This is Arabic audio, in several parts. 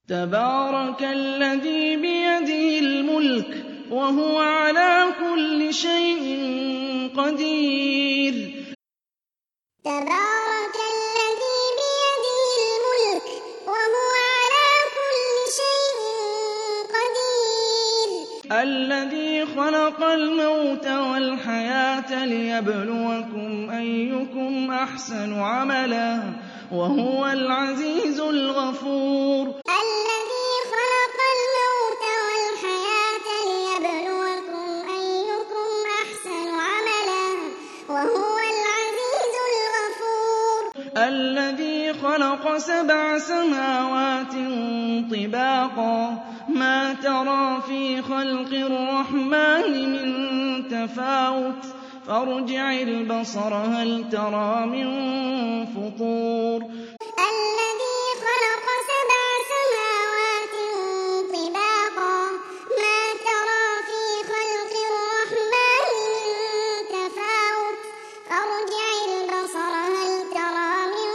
تبارك الذي بيده الملك وهو على كل شيء قدير. تبارك الذي بيده الملك وهو على كل شيء قدير. الذي خلق الموت والحياة ليبلوكم أيكم أحسن عملا وهو العزيز الغفور. الذي خلق الموت والحياة ليبلوكم أيكم أحسن عملا وهو العزيز الغفور. الذي خلق 7 سماوات طباقا ما ترى في خلق الرحمن من تفاوت فارجع البصر هل ترى من فطور. الذي خلق 7 سماوات طباقا ما ترى في خلق الرحمن من تفاوت فارجع البصر هل ترى من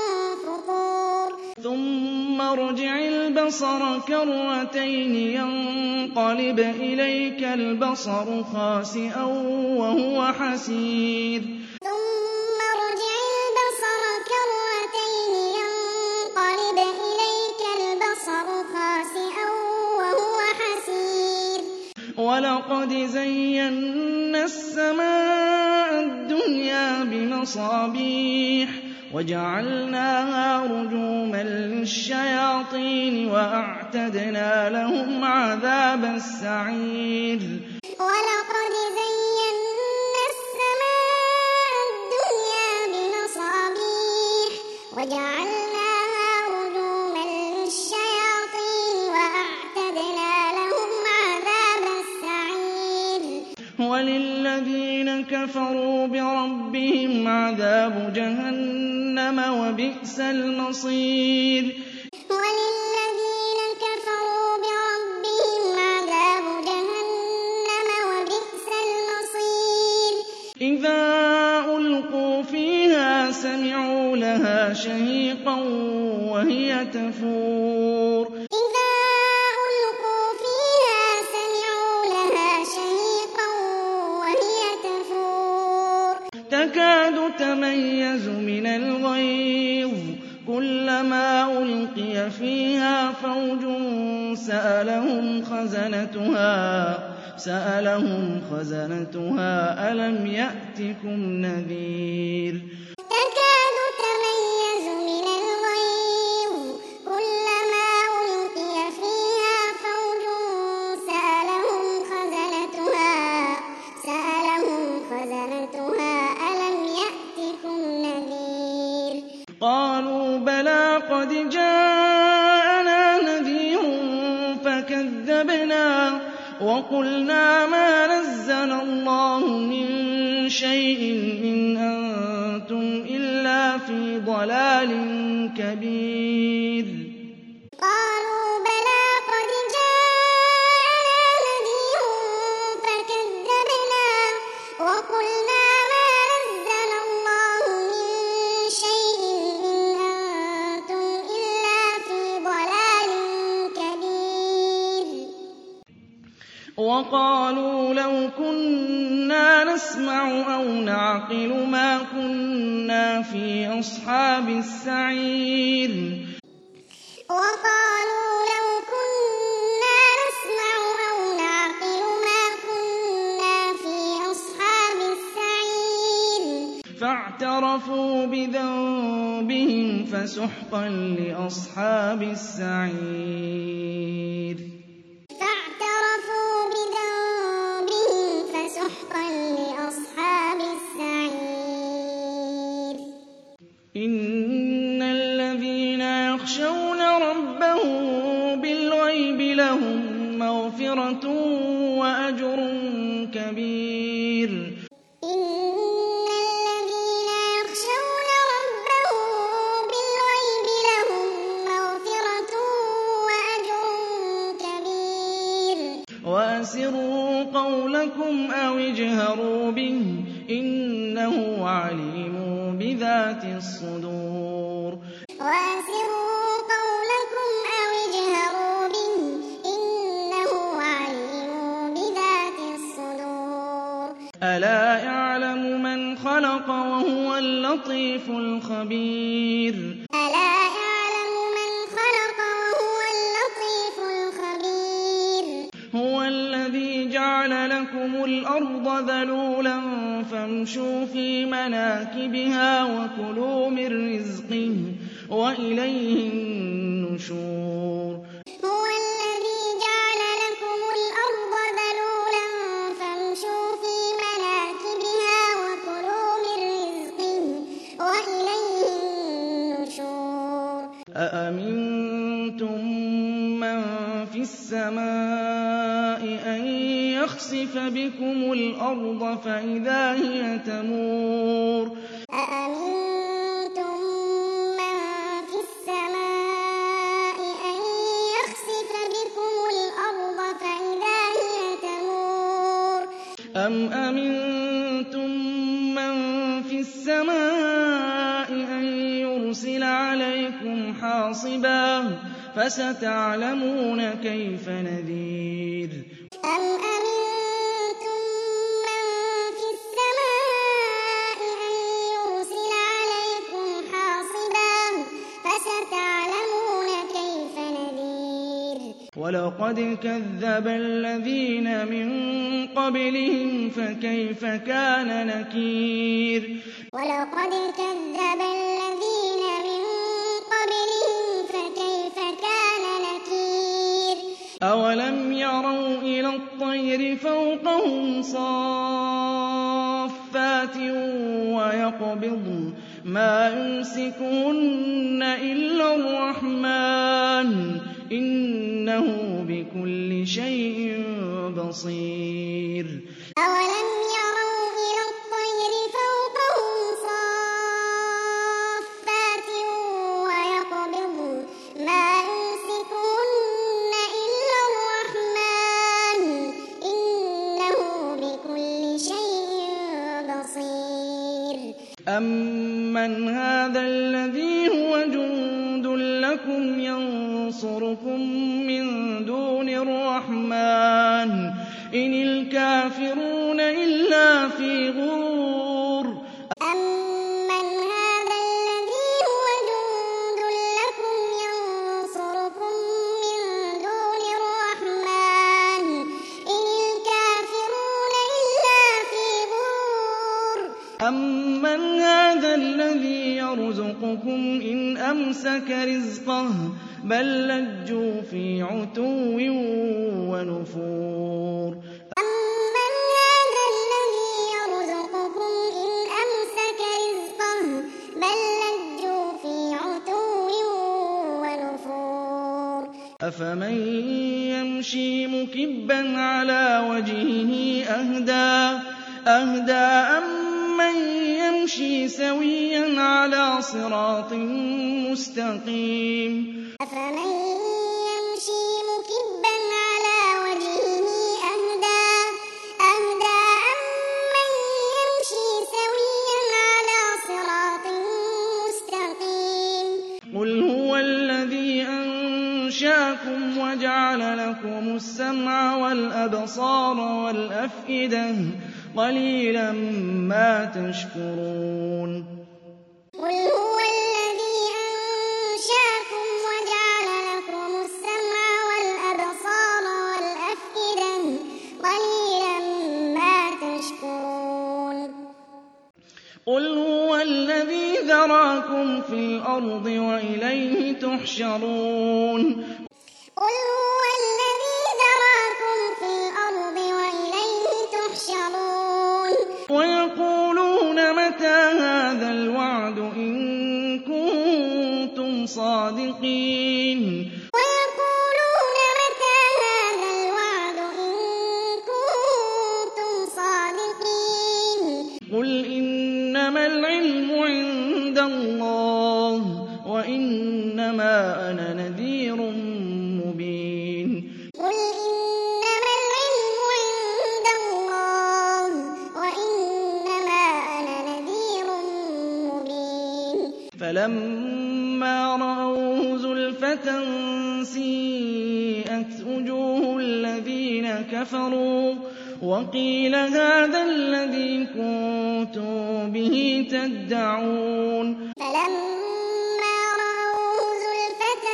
فطور. ثم ارجع البصر كرتين ينقلب إليك البصر خاسئا وهو حسير. ثم ارجع البصر كرتين ينقلب إليك البصر خاسئا وهو حسير. ولقد زينا السماء الدنيا بمصابيح وجعلناها رجوما للشياطين وأعتدنا لهم عذاب السعير. ولقد زينا السماء الدنيا بمصابيح وجعلناها رجوما للشياطين وأعتدنا لهم عذاب السعير. وللذين كفروا بربهم عذاب جهنم وبئس المصير. وللذين كفروا بربهم عذاب جهنم وبئس المصير. إذا ألقوا فيها سمعوا لها شهيقا وهي تفور. إذا ألقوا فيها سمعوا لها شهيقا وهي تفور. تكاد تميز من الغيظ كلما ألقي فيها فوج سألهم خزنتها ألم يأتكم نذير. تكاد تميز من الغيظ كلما ألقي فيها فوج سألهم خزنتها ألم يأتكم نذير. قالوا بلى قد جاءنا نذير فكذبنا وقلنا ما نزل الله من شيء إن أنتم إلا في ضلال كبير. قالوا بلى قد جاءنا نذير فكذبنا وقلنا ما نزل الله من شيء إن أنتم إلا في ضلال كبير. وقالوا لو كنا نسمع أو نعقل ما كنا في أصحاب السعير. وقالوا لو كنا نسمع أو نعقل ما كنا في أصحاب السعير. فاعترفوا بذنبهم فسحقا لأصحاب السعير. فاعترفوا بذنبهم فسحقا لأصحاب السعير. إن الذين يخشون ربهم بالغيب لهم مغفرة وأجر كبير. إن الذين يخشون ربهم بالغيب لهم مغفرة وأجر كبير. وأسروا قولكم أو اجهروا به إنه عليم بذات الصدور. وأسروا قولكم أو اجهروا أَلَا يَعْلَمُ مَنْ خَلَقَ وَهُوَ اللَّطِيفُ الْخَبِيرُ أَلَا يَعْلَمُ مَنْ خَلَقَ وَهُوَ اللَّطِيفُ الْخَبِيرُ هُوَ الَّذِي جَعَلَ لَكُمُ الْأَرْضَ ذَلُولًا فَامْشُوا فِي مَنَاكِبِهَا وَكُلُوا مِن رِّزْقِهِ وَإِلَيْهِ النُّشُورُ هُوَ الَّذِي جَعَلَ لَكُمُ الْأَرْضَ ذَلُولًا فَامْشُوا فِي مَنَاكِبِهَا وَكُلُوا مِن رِّزْقِهِ وَإِلَيْهِ النُّشُورُ أَأَمِنتُم مَّن فِي السَّمَاءِ أَن يَخْسِفَ بِكُمُ الْأَرْضَ فَإِذَا هِيَ تَمُورُ أَأَمِنتُم مَّن فِي السَّمَاءِ أَن يَخْسِفَ بِكُمُ الْأَرْضَ فَإِذَا هِيَ تَمُورُ أَمْ أَمِنتُم مَّن فِي السَّمَاءِ أَن يُرْسِلَ عَلَيْكُمْ حَاصِبًا فَسَتَعْلَمُونَ كَيْفَ نَذِيرِ أَمْ أَمِنتُم مَّن فِي السَّمَاءِ أَن يُرْسِلَ عَلَيْكُمْ حَاصِبًا فَسَتَعْلَمُونَ كَيْفَ نَذِيرِ وَلَقَدْ كَذَّبَ الَّذِينَ مِن قَبْلِهِمْ فَكَيْفَ كَانَ نَكِيرِ وَلَقَدْ كَذَّبَ الَّذِينَ مِن قَبْلِهِمْ فَكَيْفَ كَانَ نَكِيرِ أَوَلَمْ يَرَوْا إِلَى الطَّيْرِ فَوْقَهُمْ صَافَّاتٍ وَيَقْبِضْنَ مَا يُمْسِكُهُنَّ إِلَّا الرَّحْمَٰنُ ۚ إِنَّهُ بِكُلِّ شَيْءٍ بَصِيرٌ أَوَلَمْ يَرَوْا إِلَى الطَّيْرِ فَوْقَهُمْ صَافَّاتٍ وَيَقْبِضْنَ مَا يُمْسِكُهُنَّ إِلَّا الرَّحْمَٰنُ ۚ إِنَّهُ بِكُلِّ شَيْءٍ بَصِيرٌ أَمَّنْ هَٰذَا الَّذِي هُوَ جُندٌ لَّكُمْ يَنصُرُكُم مِّن دُونِ الرَّحْمَٰنِ ۚ إِنِ الْكَافِرُونَ إِلَّا فِي غُرُورٍ أَمَّنْ هَٰذَا الَّذِي هُوَ جُندٌ لَّكُمْ يَنصُرُكُم مِّن دُونِ الرَّحْمَٰنِ ۚ إِنِ الْكَافِرُونَ إِلَّا فِي غُرُورٍ أَمَّنْ هَٰذَا الَّذِي يَرْزُقُكُمْ إِنْ أَمْسَكَ رِزْقَهُ بَل لَّجُّوا فِي عُتُوٍّ وَنُفُورٍ أَمَّنْ هَٰذَا الَّذِي يَرْزُقُكُمْ إِنْ أَمْسَكَ رِزْقَهُ بَل لَّجُّوا فِي عُتُوٍّ وَنُفُورٍ أَفَمَن يَمْشِي مُكِبًّا عَلَىٰ وَجْهِهِ أَهْدَىٰ أَمَّن يَمْشِي سَوِيًّا عَلَىٰ صِرَاطٍ مُّسْتَقِيمٍ أَفَمَن يَمْشِي مُكِبًّا عَلَىٰ وَجْهِهِ أَهْدَىٰ أَمَّن يَمْشِي سَوِيًّا عَلَىٰ صِرَاطٍ مُّسْتَقِيمٍ قُلْ هُوَ الَّذِي أَنشَأَكُمْ وَجَعَلَ لَكُمُ السَّمْعَ وَالْأَبْصَارَ وَالْأَفْئِدَةَ ۖ قَلِيلًا مَّا تَشْكُرُونَ قُلْ هُوَ الَّذِي أَنشَأَكُمْ وَجَعَلَ لَكُمُ السَّمْعَ وَالْأَبْصَارَ وَالْأَفْئِدَةَ ۖ قَلِيلًا مَّا تَشْكُرُونَ قُلْ هُوَ الَّذِي ذَرَأَكُمْ فِي الْأَرْضِ وَإِلَيْهِ تُحْشَرُونَ قُلْ هُوَ الَّذِي ذَرَأَكُمْ فِي الْأَرْضِ وَإِلَيْهِ تُحْشَرُونَ وَيَقُولُونَ مَتَىٰ هَٰذَا الْوَعْدُ إِن كُنتُمْ صَادِقِينَ وَيَقُولُونَ مَتَىٰ هَٰذَا الْوَعْدُ إِن كُنتُمْ صَادِقِينَ قُلْ إِنَّمَا الْعِلْمُ عِندَ اللَّهِ وَإِنَّمَا أَنَا نَذِيرٌ مُّبِينٌ قُلْ إِنَّمَا الْعِلْمُ عِندَ اللَّهِ وَإِنَّمَا أَنَا نَذِيرٌ مُّبِينٌ فَلَمَّا رَأَوْهُ زُلْفَةً سِيئَتْ وُجُوهُ الَّذِينَ كَفَرُوا وقيل هذا الذي كنتم به تدعون فلما رأوه زلفة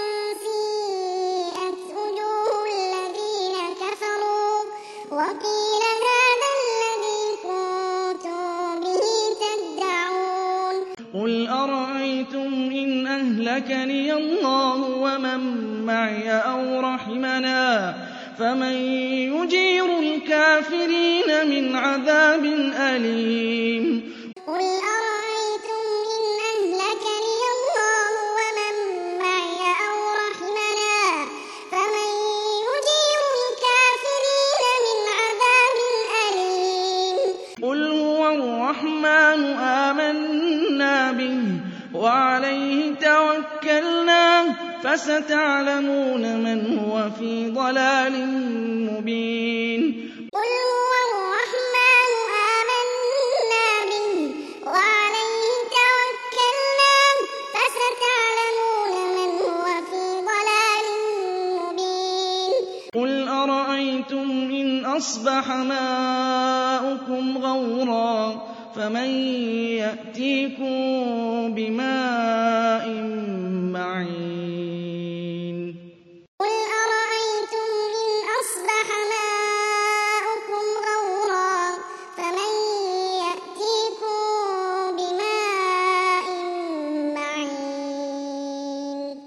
سيئت وجوه الذين كفروا وقيل هذا الذي كنتم به تدعون قل أرأيتم إن أهلكني الله ومن معي أو رحمنا فمن يجير الكافرين من عذاب أليم قل أرأيتم إن أهلكني الله ومن معي أو رحمنا فمن يجير الكافرين من عذاب أليم قل هو الرحمن آمنا به وعليه توكلنا فستعلمون من هو في ضلال مبين قل هو الرحمن آمنا به وعليه توكلنا فستعلمون من هو في ضلال مبين قل أرأيتم إن أصبح ماؤكم غورا فمن يأتيكم بماء معين قل أرأيتم إن أصبح ماؤكم غورا فمن يأتيكم بماء معين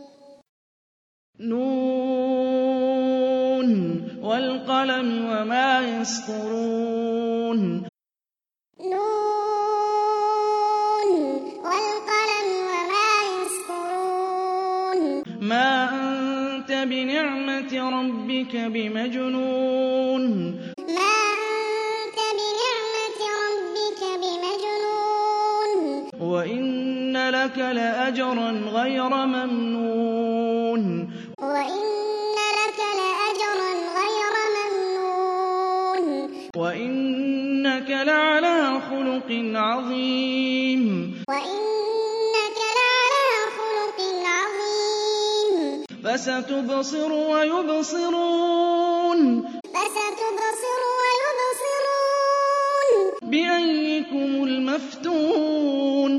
نون والقلم وما يسطرون ما أنت بنعمة ربك بمجنون ما أنت بنعمة ربك بمجنون وإن لك لأجرا غير ممنون وإن لك لأجرا غير ممنون وإنك لعلى خلق عظيم وإنك لعلى خلق عظيم فستبصر ويبصرون بأيكم المفتون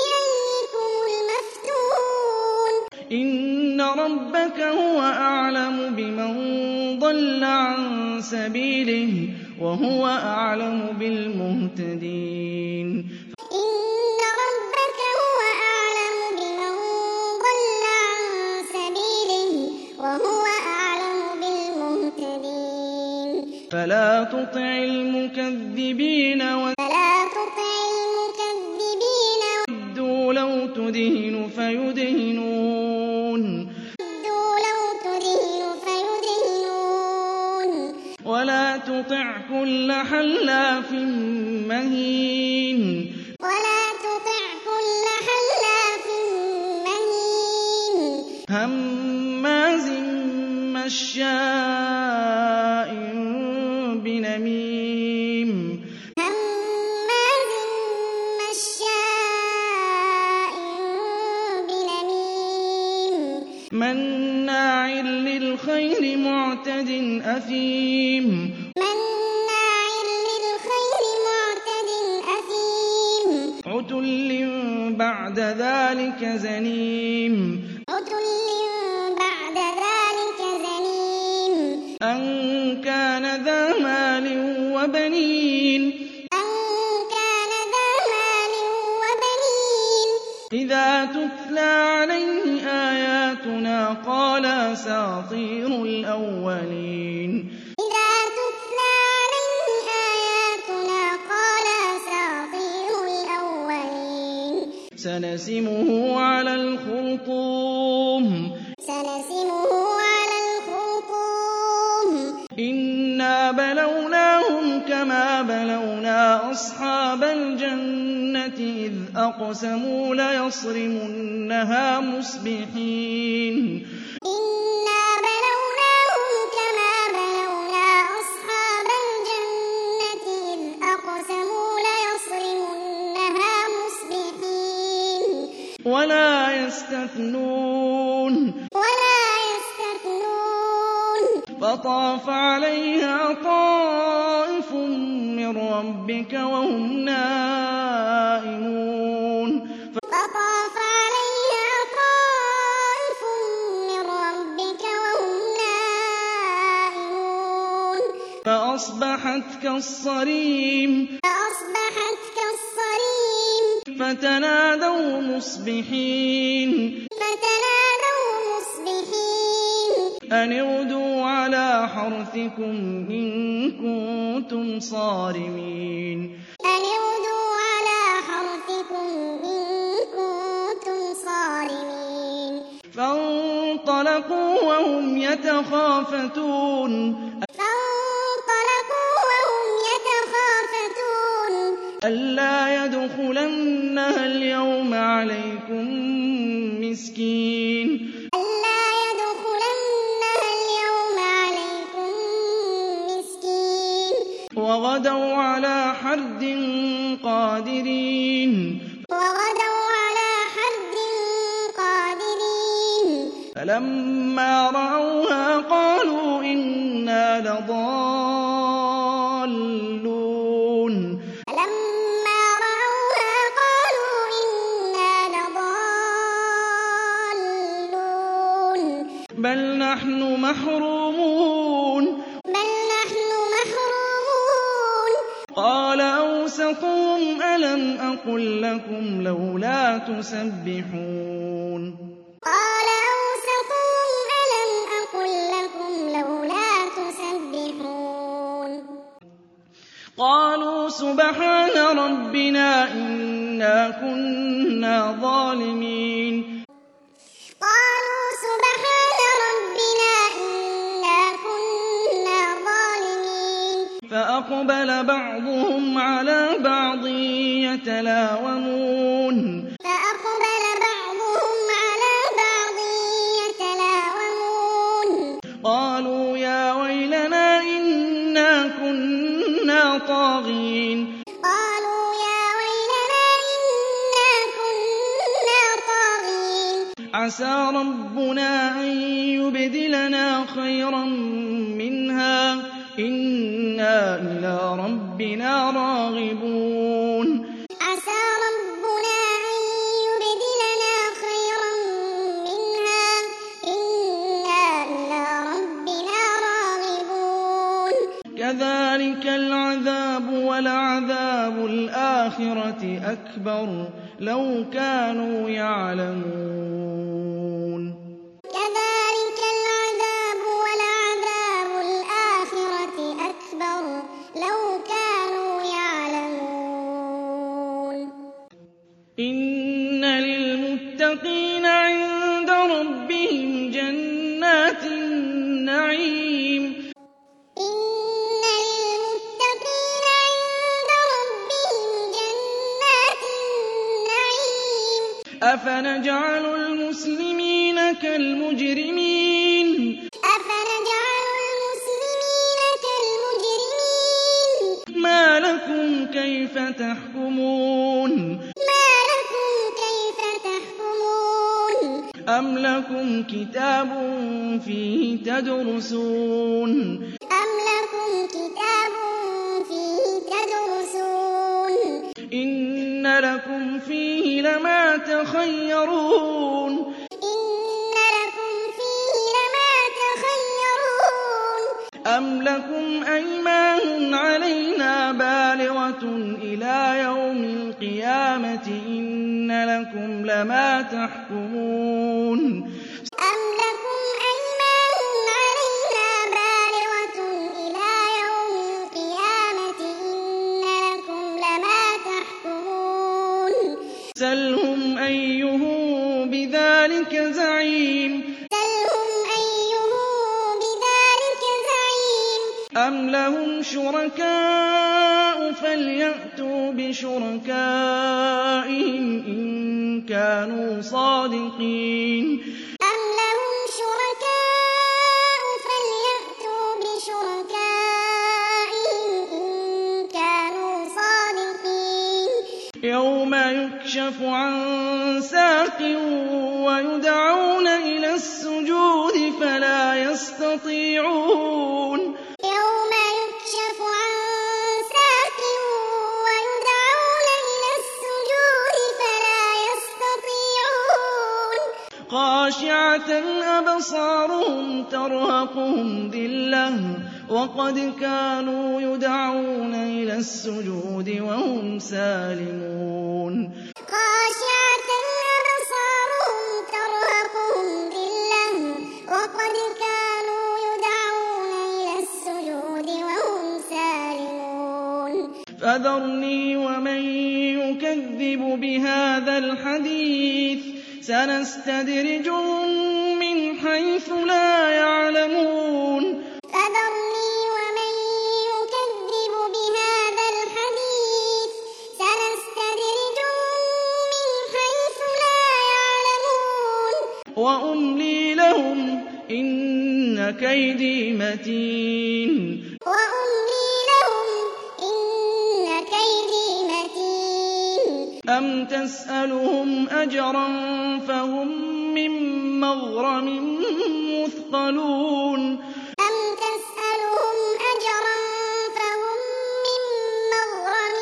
إن ربك هو أعلم بمن ضل عن سبيله وهو أعلم بالمهتدين إن ربك هو أعلم بمن ضل عن سبيله وهو أعلم بالمهتدين فلا تطع المكذبين ودوا لو تدهن فيدهنون ولا تطع كل حلاف مهين هماز مشاء بنميم مناع للخير معتد أثيم عتل بعد ذلك زنيم أن كان ذا مال وبنين إذا تتلى عليه آياتنا قال أساطير الأولين سنسمه على الخرطوم إنا بلوناهم كما بلونا أصحاب الجنة إذ أقسموا ليصرمنها مصبحين ولا يستثنون فطاف عليها طائف من ربك وهم نائمون فطاف عليها طائف من ربك وهم نائمون فأصبحت كالصريم فتنادوا مصبحين أن اغدوا على حرثكم إن كنتم صارمين فانطلقوا وهم يتخافتون ألا يدخلنها اليوم عليكم مسكين وغدوا على حرد قادرين فلما رأوها قالوا إنا لضالون بل نحن محرومون قال أوسطهم ألم أقل لكم لولا تسبحون قالوا سبحان ربنا إنا كنا ظالمين فأقبل بعضهم على بعض يتلاومون قالوا يا ويلنا إنا كنا طاغين عسى ربنا أن يبدلنا خيرا منها إنا إلى ربنا راغبون كذلك العذاب ولعذاب الآخرة أكبر لو كانوا يعلمون إن للمتقين عند ربهم جنات النعيم أفنجعل المسلمين كالمجرمين ما لكم كيف تحكمون أم لكم كتاب فيه تدرسون إن لكم فيه لما تخيرون أم لكم أيمان علينا بالغة إلى يوم القيامة إن لكم لما تحكمون سلهم أيهم بذلك زعيم أم لهم شركاء فليأتوا بشركائهم إن كانوا صادقين يوم يكشف عن ساق ويدعون إلى السجود فلا يستطيعون خاشعة أبصارهم ترهقهم ذلة وقد كانوا يدعون إلى السجود وهم سالمون خاشعة أبصارهم ترهقهم ذلة وقد كانوا يدعون إلى السجود وهم سالمون فذرني ومن يكذب بهذا الحديث سنستدرجهم من حيث لا يعلمون فذرني ومن يكذب بهذا الحديث سنستدرجهم من حيث لا يعلمون وأملي لهم إن كيدي متين وأملي لهم إن كيدي متين أم تسألهم أجرا فهم من مغرم مثقلون أم تسألهم أجرا فهم من مغرم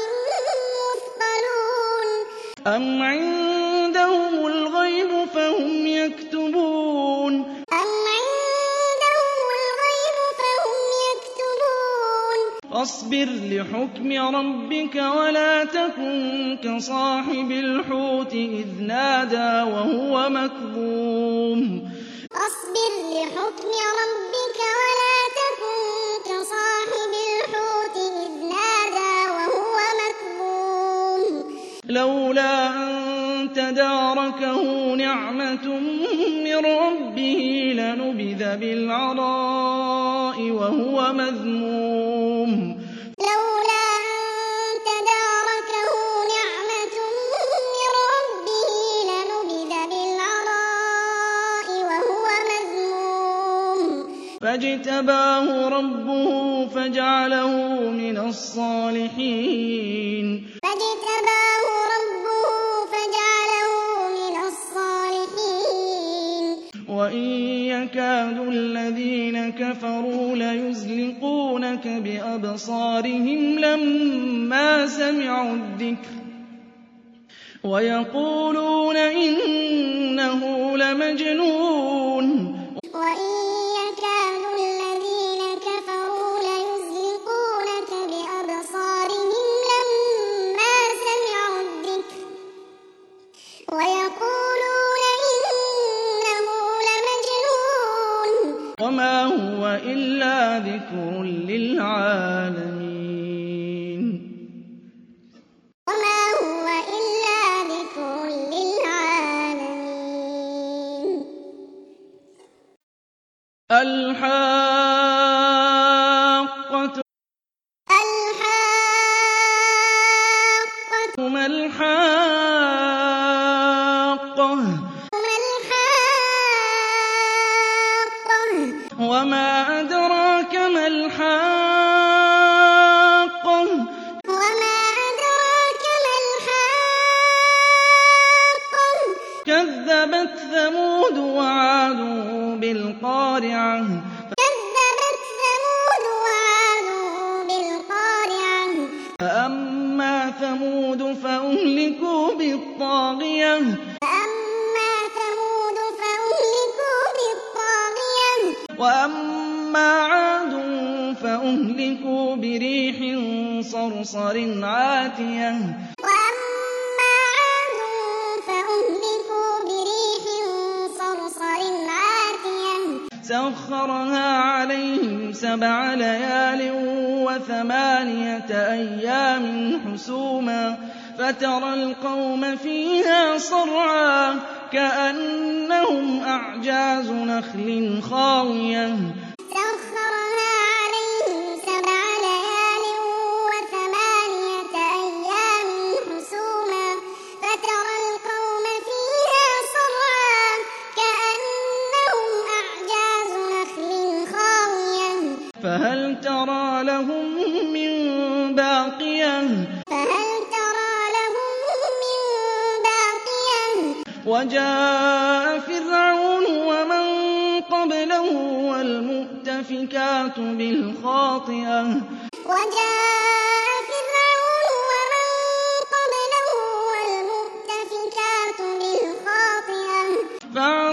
مثقلون أم عندهم الغيب فهم يكتبون أم عندهم الغيب فهم يكتبون فاصبر لحكم ربك ولا تكن كصاحب الحوت إذ نادى وهو مكظوم فاصبر لحكم ربك ولا تكن كصاحب الحوت إذ نادى وهو مكظوم لولا أن تداركه نعمة من ربه لنبذ بالعراء وهو مذموم لولا أن تداركه نعمة من ربه لنبذ بالعراء وهو مذموم فاجتباه ربه فجعله من الصالحين فاجتباه ربه فجعله من الصالحين وإن يكاد الذين كفروا ليزلقونك بأبصارهم لما سمعوا الذكر ويقولون إنه لمجنون وإن يكاد الذين كفروا ليزلقونك بأبصارهم لما سمعوا الذكر ويقولون إنه لمجنون وما هو إلا ذكر للعالمين وما هو إلا ذكر للعالمين الحاقة الحاقة ما الحاقة ما الحاقة وما أدراك ما الحاقة وما أدراك ما الحاقة كذبت ثمود وعاد بالقارعة كذبت ثمود وعاد بالقارعة فأما ثمود فأهلكوا بالطاغية فأما ثمود فأهلكوا بالطاغية وأما عاد فأهلكوا بريح صرصر عاتية وأما عاد فأهلكوا بريح صرصر عاتية سخرها عليهم 7 ليال و8 أيام حسوما فترى القوم فيها صرعى كأنهم أعجاز نخل خاوية سخرها عليهم 7 ليال و8 أيام حسوما فترى القوم فيها صرعى كأنهم أعجاز نخل خاوية فهل ترى لهم من باقية فهل ترى لهم من باقية وجاء فرعون ومن قبله والمؤتفكات بالخاطئة وجاء فرعون ومن قبله والمؤتفكات بالخاطئة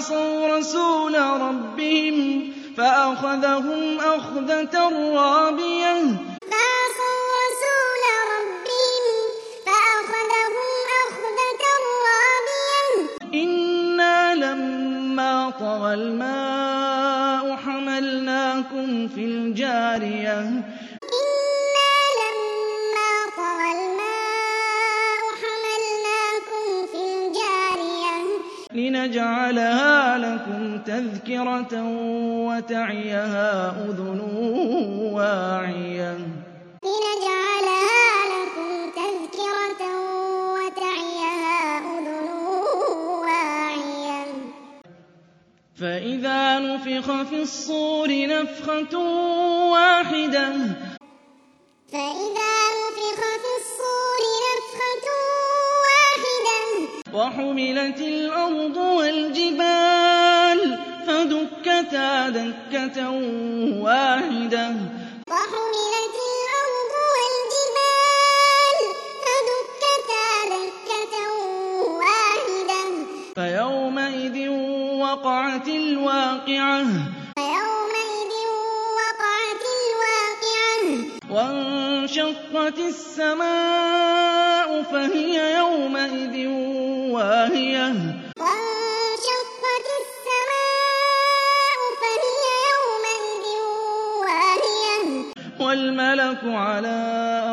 فَعَصَوْا رَسُولَ رَبِّهِمْ فَأَخَذَهُمْ أَخْذَةً رَّابِيَةً فَعَصَوْا رَسُولَ رَبِّهِمْ فَأَخَذَهُمْ أَخْذَةً رَّابِيَةً إِنَّا لَمَّا طَغَى الْمَاءُ حَمَلْنَاكُمْ فِي الْجَارِيَةِ إِنَّا لَمَّا طَغَى الْمَاءُ حَمَلْنَاكُمْ فِي الْجَارِيَةِ لِنَجْعَلَهَا لَكُمْ تَذْكِرَةً وَتَعِيَهَا أُذُنٌ وَاعِيَةٌ لِنَجْعَلَهَا لَكُمْ تَذْكِرَةً وَتَعِيَهَا أُذُنٌ وَاعِيَةٌ فَإِذَا نُفِخَ فِي الصُّورِ نَفْخَةٌ وَاحِدَةٌ فَإِذَا نُفِخَ فِي الصُّورِ نَفْخَةٌ وَاحِدَةٌ وَحُمِلَتِ الْأَرْضُ وَالْجِبَالُ فَدُكَّتَا دَكَّةً وَاحِدَةً وَحُمِلَتِ الْأَرْضُ وَالْجِبَالُ فَدُكَّتَا دَكَّةً وَاحِدَةً فَيَوْمَئِذٍ وَقَعَتِ الْوَاقِعَةُ فَيَوْمَئِذٍ وَقَعَتِ الْوَاقِعَةُ وَانشَقَّتِ السَّمَاءُ فَهِيَ يَوْمَئِذٍ وَاهِيَةٌ وَانشَقَّتِ السَّمَاءُ فَهِيَ يَوْمَئِذٍ وَاهِيَةٌ وَالْمَلَكُ عَلَىٰ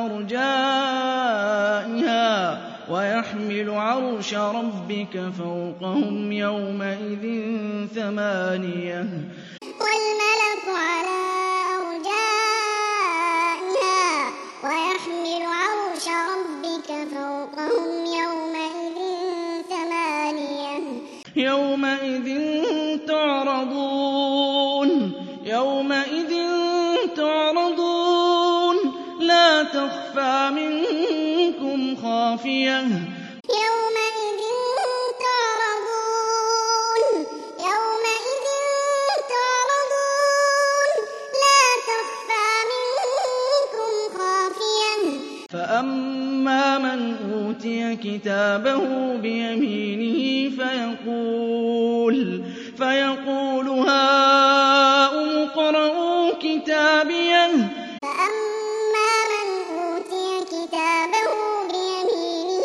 أَرْجَائِهَا وَيَحْمِلُ عَرْشَ رَبِّكَ فَوْقَهُمْ يَوْمَئِذٍ ثَمَانِيَةٌ وَالْمَلَكُ عَلَىٰ أَرْجَائِهَا وَيَحْمِلُ عَرْشَ رَبِّكَ فَوْقَهُمْ يَوْمَئِذٍ ثَمَانِيَةٌ يَوْمَئِذٍ تُعْرَضُونَ لَا تَخْفَىٰ مِنكُمْ خَافِيَةٌ يَوْمَئِذٍ تُعْرَضُونَ لَا تَخْفَىٰ مِنكُمْ خَافِيَةٌ فَأَمَّا مَنْ أُوتِيَ كِتَابَهُ بِيَمِينِهِ فَيَقُولُ هَاؤُمُ اقْرَءُوا كِتَابِيَهْ فَأَمَّا مَنْ أُوتِيَ كِتَابَهُ بِيَمِينِهِ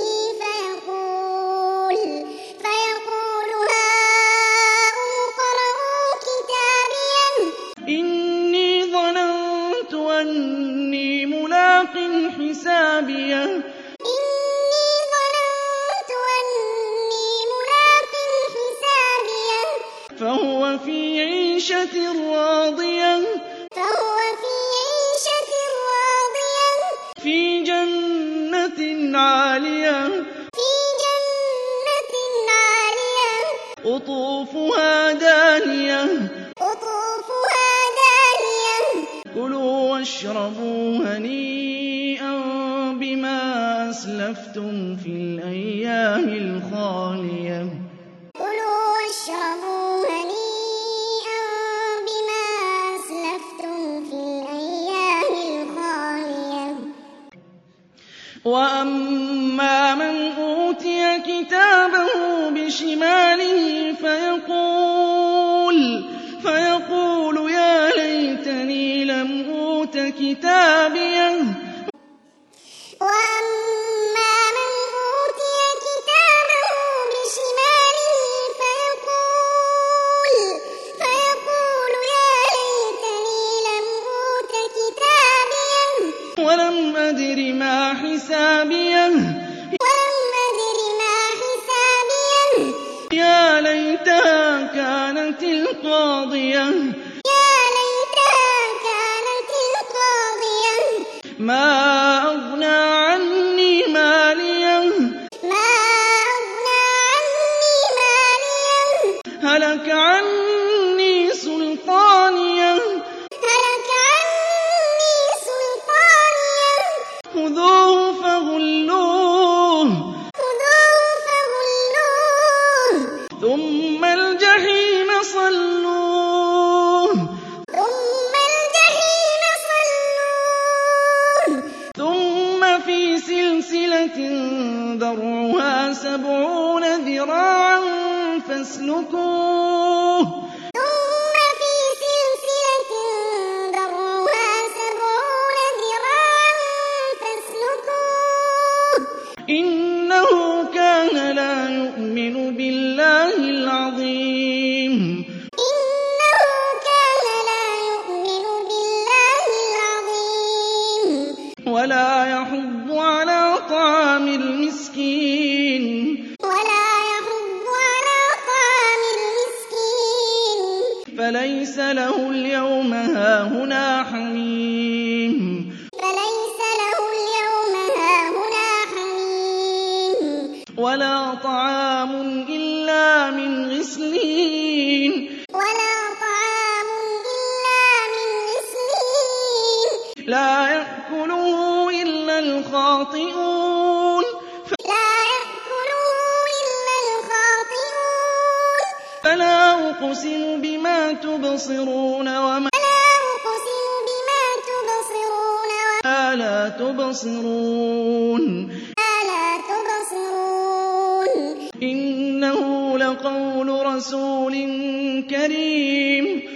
فَيَقُولُ هَاؤُمُ اقْرَءُوا كِتَابِيَهْ إِنِّي ظَنَنتُ أَنِّي مُلَاقٍ حِسَابِيَهْ إِنِّي ظَنَنتُ أَنِّي مُلَاقٍ حِسَابِيَهْ فَهُوَ فِي عِيشَةٍ راضِيَةٍ فِي جَنَّةٍ عَالِيَةٍ قُطُوفُهَا دَانِيَةٌ كُلُوا وَاشْرَبُوا هَنِيئًا بِمَا أَسْلَفْتُمْ فِي الْأَيَّامِ الْخَالِيَةِ كُلُوا وَاشْرَبُوا هَنِيئًا بِمَا أَسْلَفْتُمْ فِي الْأَيَّامِ الْخَالِيَةِ وَأَمَّا مَنْ أُوتِيَ كِتَابَهُ بِشِمَالِهِ فَيَقُولُ يَا لَيْتَنِي لَمْ أُوتَ كِتَابِيَهْ وَأَمَّا مَنْ أُوتِيَ كِتَابَهُ بِشِمَالِهِ فَيَقُولُ يَا لَيْتَنِي لَمْ أُوتَ كِتَابِيَهْ وَلَمْ أَدْرِ مَا حِسَابِيَهْ يَا لَيْتَهَا كَانَتِ الْقَاضِيَةَ مَا أَغْنَىٰ عَنِّي مَالِيَهْ هَلَكَ عَنِّي سُلْطَانِيَهْ خُذُوهُ فَغُلُّوهُ ثُمَّ الْجَحِيمَ صَلُّوهُ ثُمَّ فِي سِلْسِلَةٍ ذَرْعُهَا 70 ذِرَاعًا فَاسْلُكُوهُ له اليوم هاهنا حميم ولا طعام إلا من غسلين لا يأكله إلا الخاطئون فلا أقسم بما تبصرون وما لا تبصرون إنه لقول رسول كريم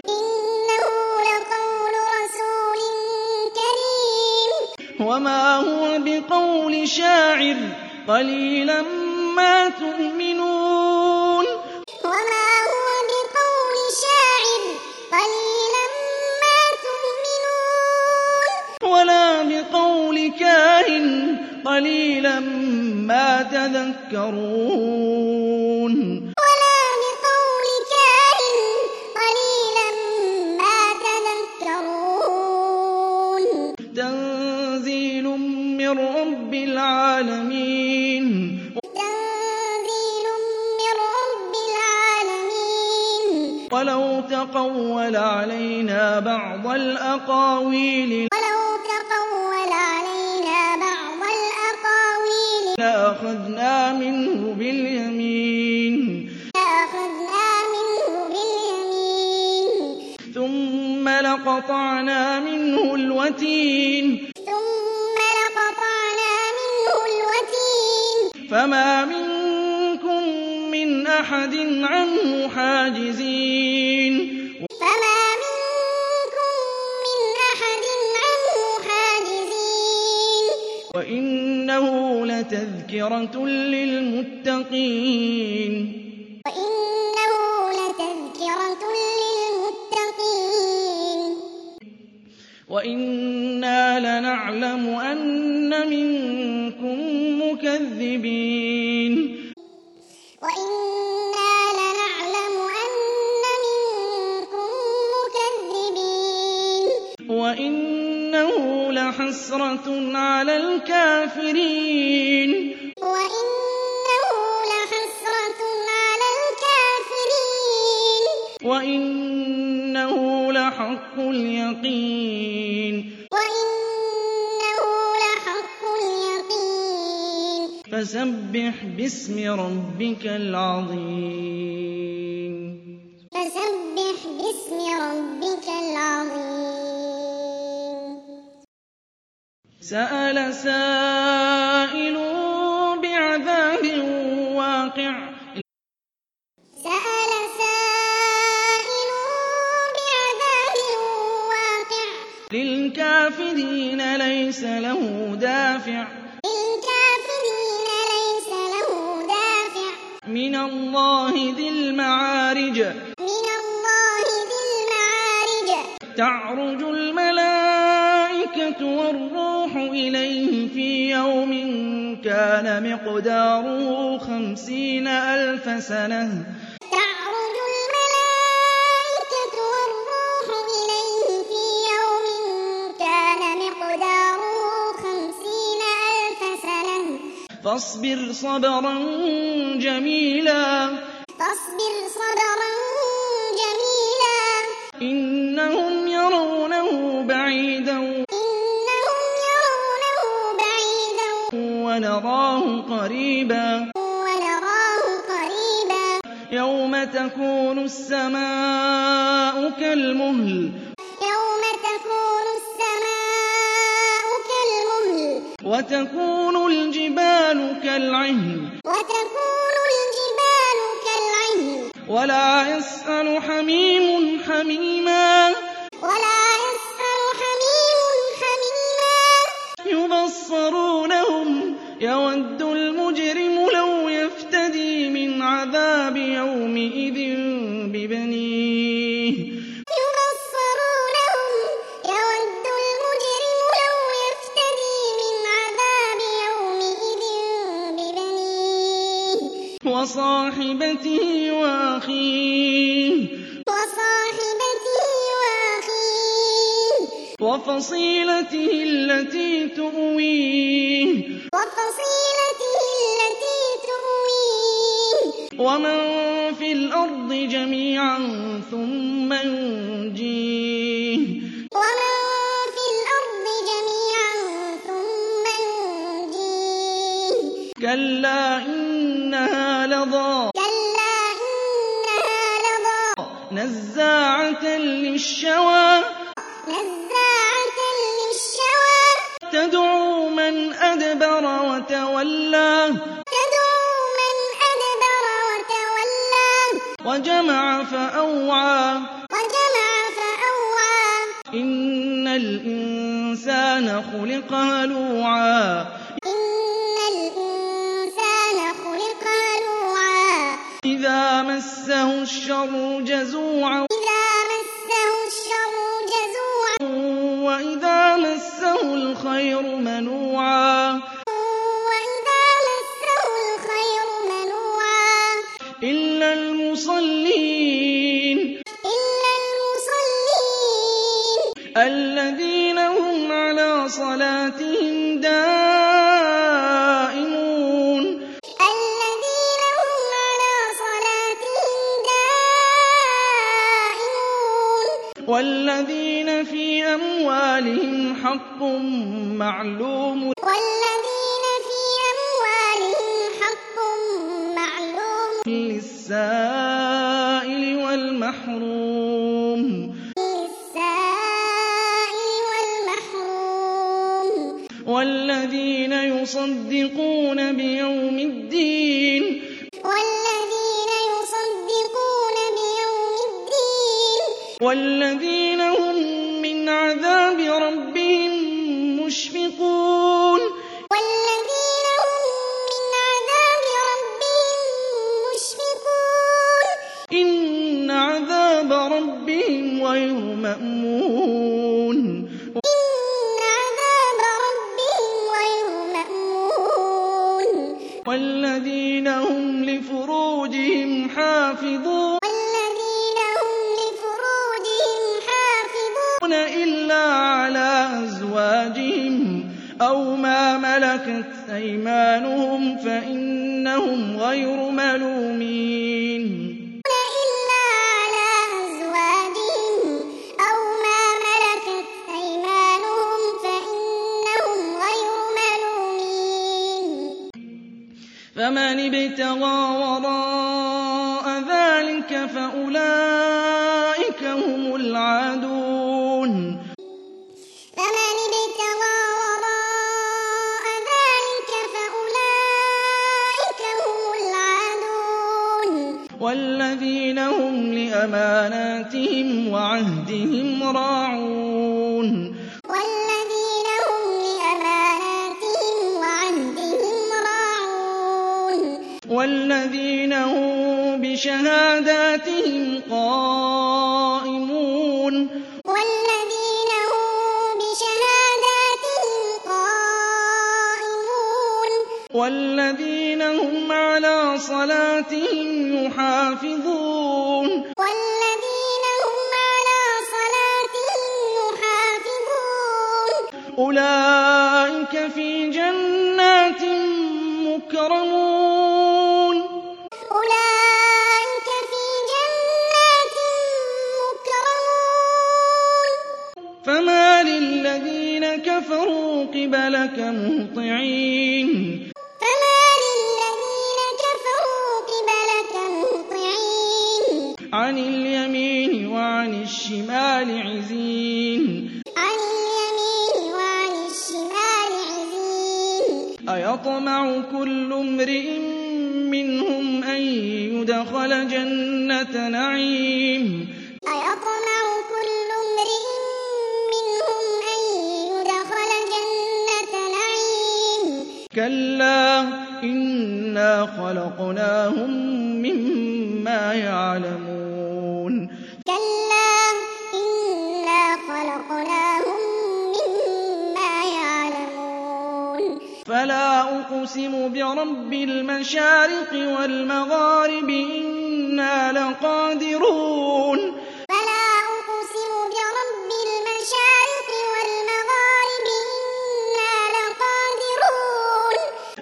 وما هو بقول شاعر قليلا ما تؤمنون ولا بقول كاهن قليلا ما تذكرون تنزيل من رب العالمين ولو تقول علينا بعض الأقاويل لأخذنا منه باليمين ثم لقطعنا منه الوتين فما منكم من أحد عنه حاجزين وإنه لتذكرة للمتقين وإنا لنعلم أن منكم مكذبين وإنه لحسرة على الكافرين وإنه لحق اليقين فسبح باسم ربك العظيم سأل سائل بعذاب واقع للكافرين ليس له دافع من الله ذي المعارج تعرج الملائكة والروح إليه في يوم كان مقداره 50,000 سنة فاصبر صبرا جميلا إنهم يرونه بعيدا ونراه قريبا يوم تكون السماء كالمهل وتكون الجبال كالعهن ولا يسأل حميم حميما يبصرونهم يود المجرم لو يفتدي من عذاب يومئذ ببنيه وصاحبته وأخيه وفصيلته التي تؤويه ومن في الأرض جميعا ثم ينجيه كلا إنها لظى نزاعة للشوى تدعو من أدبر وتولى وجمع فأوعى إن الإنسان خلق هلوعا إذا مسه الشر جزوعا وإذا مسه الخير منوعا إلا المصلين الذين هم على صلاتهم دائمون والذين في أموالهم حق معلوم للسائل والمحروم والذين يصدقون بيوم الدين والذين هم من عذاب ربهم مشفقون إن عذاب ربهم غير مأمون والذين هم لفروجهم حافظون إلا على أزواجهم أو ما ملكت أيمانهم فإنهم غير ملومين فمن ابتغى وراء ذلك فأولئك هم العادون والذين هم لأماناتهم وعهدهم راعون والذين هم بشهاداتهم قائمون والذين هم على صلاتهم يحافظون أولئك في جنات مكرمون فما للذين كفروا قبلك مهطعين عن اليمين وعن الشمال عزين أيطمع كل امرئ منهم أن يدخل جنة نعيم كلا إنا خلقناهم مما يعلمون فلا أقسم برب المشارق والمغارب إنا لقادرون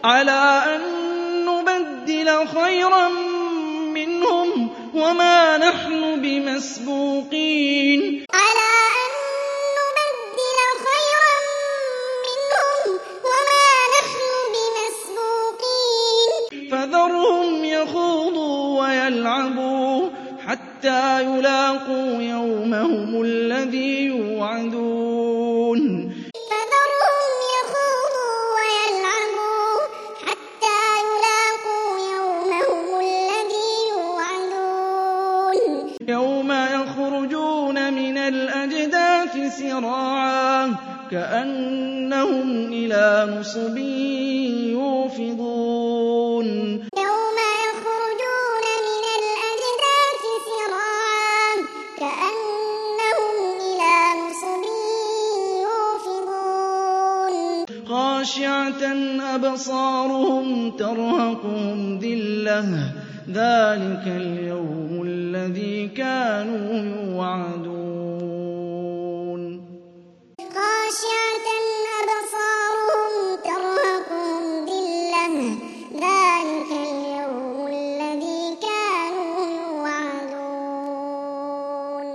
على أن نبدل خيرا منهم وما نحن بمسبوقين على أن نبدل خيرا منهم وما نحن بمسبوقين فذرهم يخوضوا ويلعبوا حتى يلاقوا يومهم الذي يوعدون فذرهم يخوضوا ويلعبوا حتى يلاقوا يومهم الذي يوعدون يوم يخرجون من الأجداث سراعا كأنهم إلى نصب يوفضون يوم يخرجون من الأجداث سراعا كأنهم إلى نصب يوفضون خاشعة أبصارهم ترهقهم ذلة ذلك اليوم الذي كانوا يوعدون خاشعة أبصارهم ترهقهم ذلة ذلك اليوم الذي كانوا يوعدون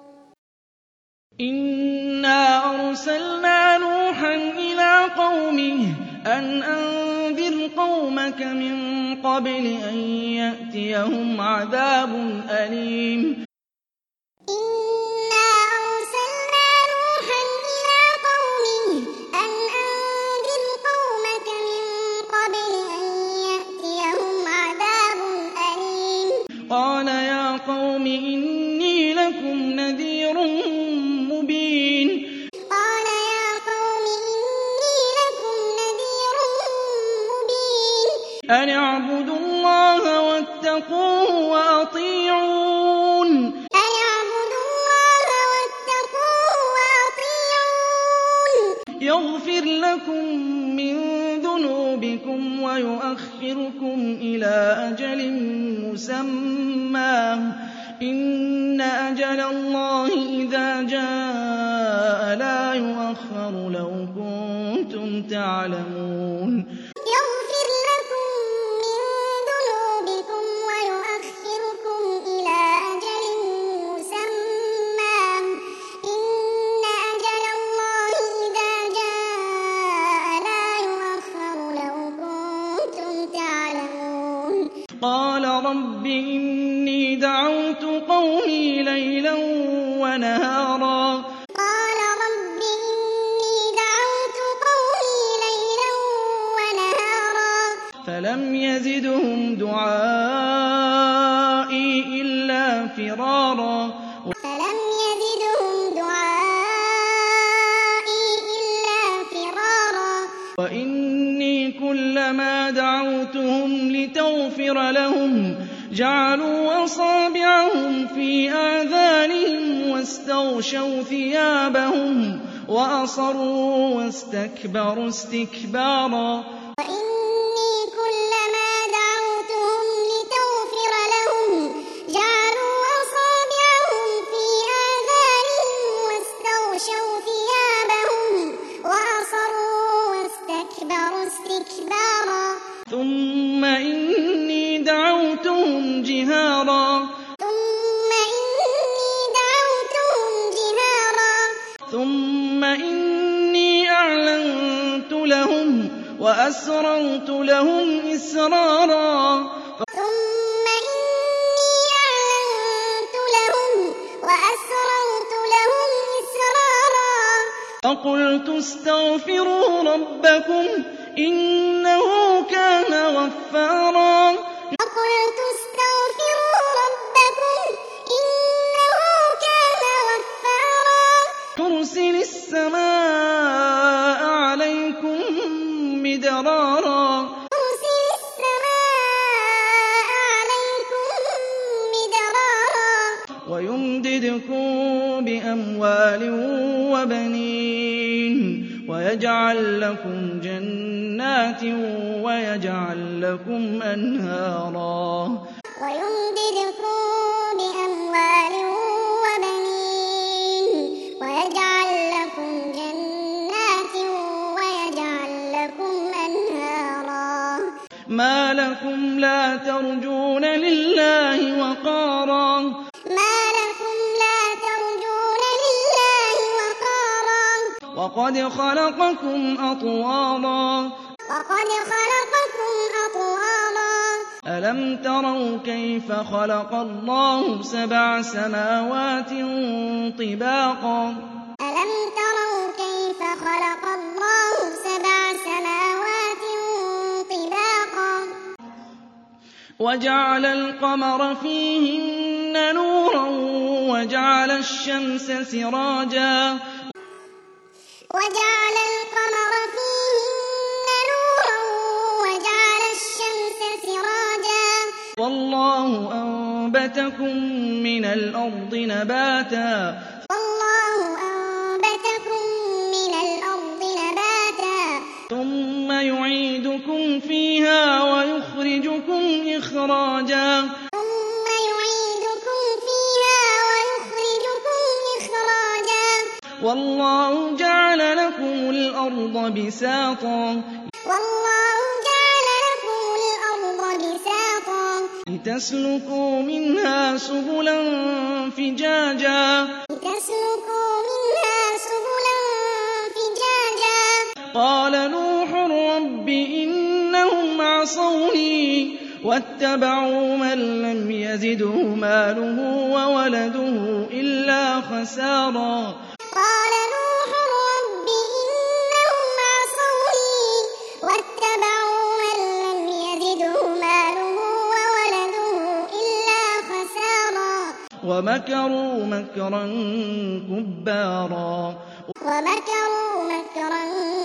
إنا أرسلنا نوحا إلى قومه أن أنذر قومك من قبل أن يأتيهم عذاب أليم إنا أرسلنا نوحا إلى قومه أن أنذر قومك من قبل أن يأتيهم عذاب أليم قال يا قوم إني لكم نذير مبين قال يا قوم إني لكم نذير مبين أن اعبدوا الله واتقوه وأطيعون أن اعبدوا الله واتقوه وأطيعون يغفر لكم من ذنوبكم ويؤخركم إلى أجل مسمى إن أجل الله إذا جاء لا يؤخر لو كنتم تعلمون يغفر لكم من ذنوبكم ويؤخركم إلى أجل مسمى إن أجل الله إذا جاء لا يؤخر لو كنتم تعلمون قال رب إني دعوت قومي ليلا ونهارا قال رب إني دعوت قومي ليلا ونهارا فلم يزدهم دعائي إلا فرارا فلم يزدهم دعائي إلا فرارا وإني كلما دعوتهم لتغفر لهم جعلوا أصابعهم في آذانهم واستغشوا ثيابهم وأصروا واستكبروا استكبارا وإني كلما دعوتهم لتغفر لهم جعلوا أصابعهم في آذانهم واستغشوا ثيابهم وأصروا واستكبروا استكبارا ثم إني دعوتهم جهارا ثم إني أعلنت لهم وأسررت لهم إسرارا ثم إني أعلنت لهم وأسررت لهم إسرارا فقلت استغفروا ربكم إنه كان غفارا فقلت استغفروا ربكم إنه كان غفارا يرسل السماء عليكم مدرارا يرسل السماء عليكم مدرارا ويمددكم بأموال وبنين ويجعل لكم جنات ويجعل لكم أنهارا ويمددكم بأموال وبنين ويجعل لكم جنات ويجعل لكم أنهارا ما لكم لا ترجون لله وقارا ما لكم لا ترجون لله وقارا وقد خلقكم أطوارا وقد خلقكم أطوارا ألم تروا كيف خلق الله 7 سماوات طباقا ألم تروا كيف خلق الله 7 سماوات طباقا وجعل القمر فيهن نورا وجعل الشمس سراجا وجعل القمر فيهن نورا وجعل الشمس سراجا والله أنبتكم من الأرض نباتا والله أنبتكم من الأرض نباتا ثم يعيدكم فيها ويخرجكم إخراجا ثم يعيدكم فيها ويخرجكم إخراجا والله جعل لكم الأرض بساطا والله جعل لكم الأرض بساطا لتسلكوا منها سبلا فجاجا لتسلكوا منها سبلا فجاجا قال نوح رب إنهم عصوني واتبعوا من لم يزده ماله وولده إلا خسارا قال نوح رب إنهم عصوني واتبعوا من لم يزده ماله وولده إلا خسارا ومكروا مكرا كبارا ومكروا مكرا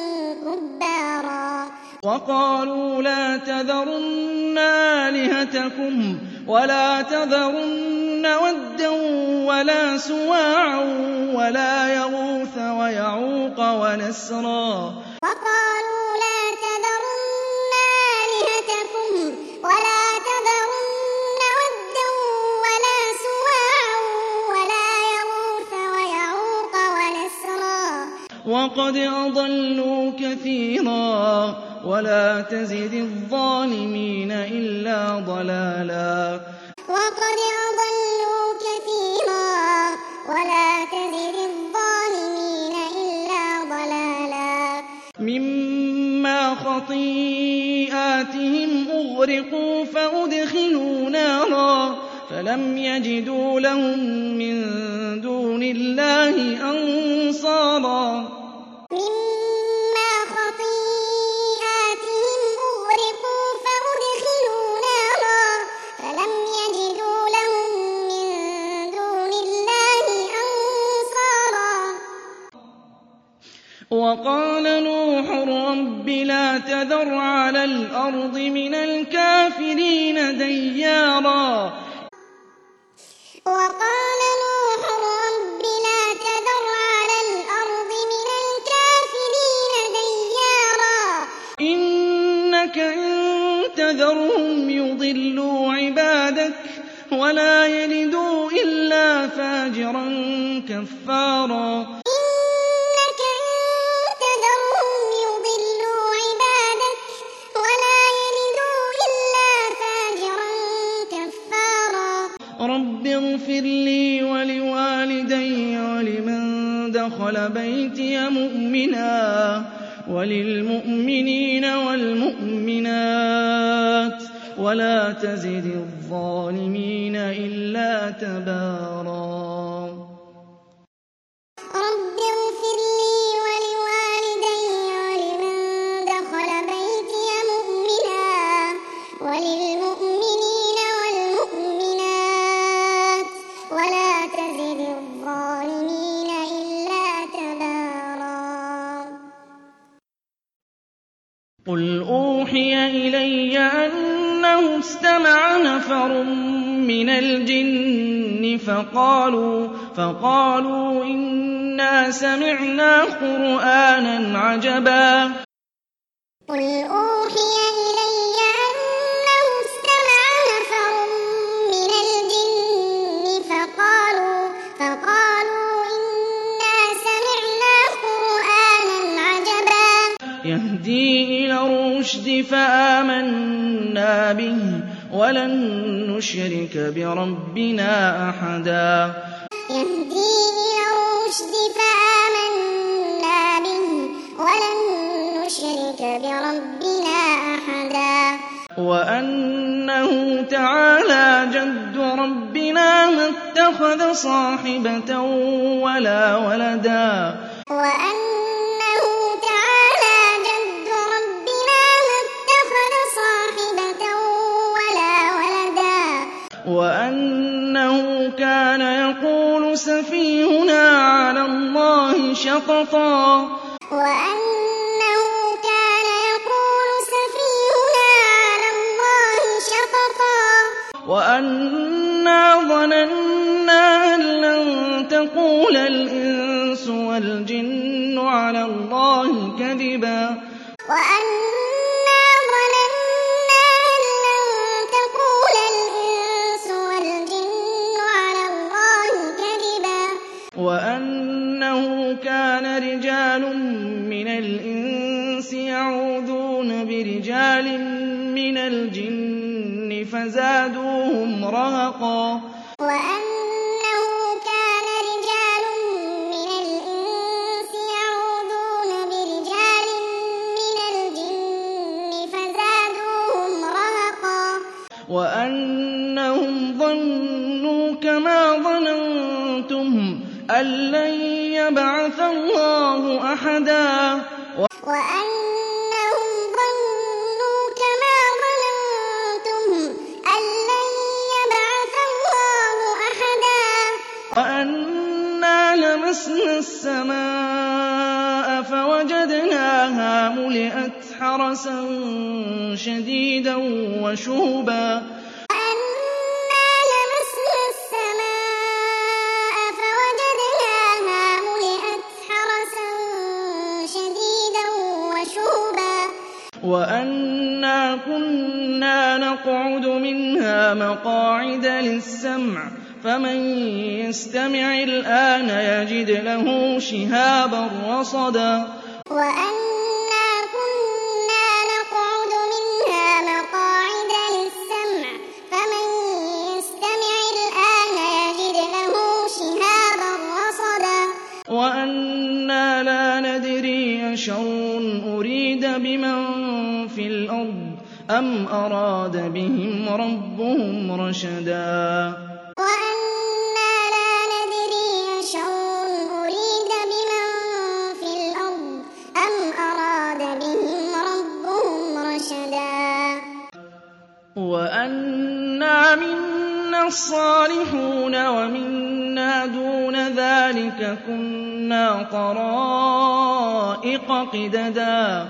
كبارا وقالوا لا تذرن آلهتكم ولا تذرن ودا ولا سواعا ولا يغوث ويعوق ونسرا وقالوا لا تذرن آلهتكم ولا تذرن ودا ولا سواعا ولا يغوث ويعوق ونسرا وقد أضلوا كثيرا ولا تزد الظالمين إلا ضلالا وقد أضلوا كثيرا ولا تزد الظالمين إلا ضلالا مما خطيئاتهم أغرقوا فأدخلوا نارا فلم يجدوا لهم من دون الله أنصارا مما خطيئاتهم أغرقوا فأدخلوا نارا فلم يجدوا لهم من دون الله أنصارا وقال نوح رب لا تذر على الأرض من الكافرين ديارا وقال نوح رب لا تذر على الأرض من الكافرين ديارا إنك إن تذرهم يضلوا عبادك ولا يلدوا إلا فاجرا كفارا إنك إن تذرهم يضلوا عبادك ولا يلدوا إلا فاجرا كفارا رب اغفر لي ولوالدي ولمن دخل بيتي مؤمنا وللمؤمنين والمؤمنات ولا تزد الظالمين إلا تبارا رب اغفر لي ولوالدي ولمن دخل بيتي مؤمنا وللمؤمنين والمؤمنات ولا تزد الظالمين إلا تبارا قل أوحي إلي أنه استمع نفر من الجن فقالوا إنا سمعنا قرآنا عجبا قل أوحي إلي أنه استمع نفر من الجن فقالوا إنا سمعنا قرآنا عجبا يهدي إلى الرشد فآمنا به ولن نشرك بربنا أحدا يهدي إلى الرشد فآمنا به ولن نشرك بربنا أحدا وأنه تعالى جد ربنا ما اتخذ صاحبة ولا ولدا وأنه تعالى جد ربنا ما اتخذ صاحبة ولا ولدا وأنه كان يقول سفيهنا على الله شططا وأنه كان يقول سفيهنا على الله شططا وأنا ظننا أن لن تقول الإنس والجن على الله كذبا وأنا ظننا أن لن تقول الإنس والجن على الله كذبا وأنه كان رجال من الإنس يعوذون برجال من الجن فزادوهم رهقا وأنه كان رجال من الإنس يعوذون برجال من الجن فزادوهم رهقا وأنهم ظنوا كما ظننتم أن لن يبعث الله أحدا وأنهم ظنوا كما ظننتم أن لن يبعث الله أحدا وأنا لمسنا السماء فوجدناها ملئت حرسا شديدا وشهبا وأنا لمسنا السماء فوجدناها ملئت حرسا شديدا وشهبا وأنا كنا نقعد منها مقاعد للسمع فمن يستمع الآن يجد له شهابا رصدا وأنا كنا نقعد منها مقاعد للسمع فمن يستمع الآن يجد له شهابا رصدا وأنا لا ندري أشر أريد بمن في الأرض أم أراد بهم ربهم رشدا وأنا لا ندري أشر أريد بمن في الأرض أم أراد بهم ربهم رشدا وأنا منا الصالحون ومنا دون ذلك كنا طرائق قددا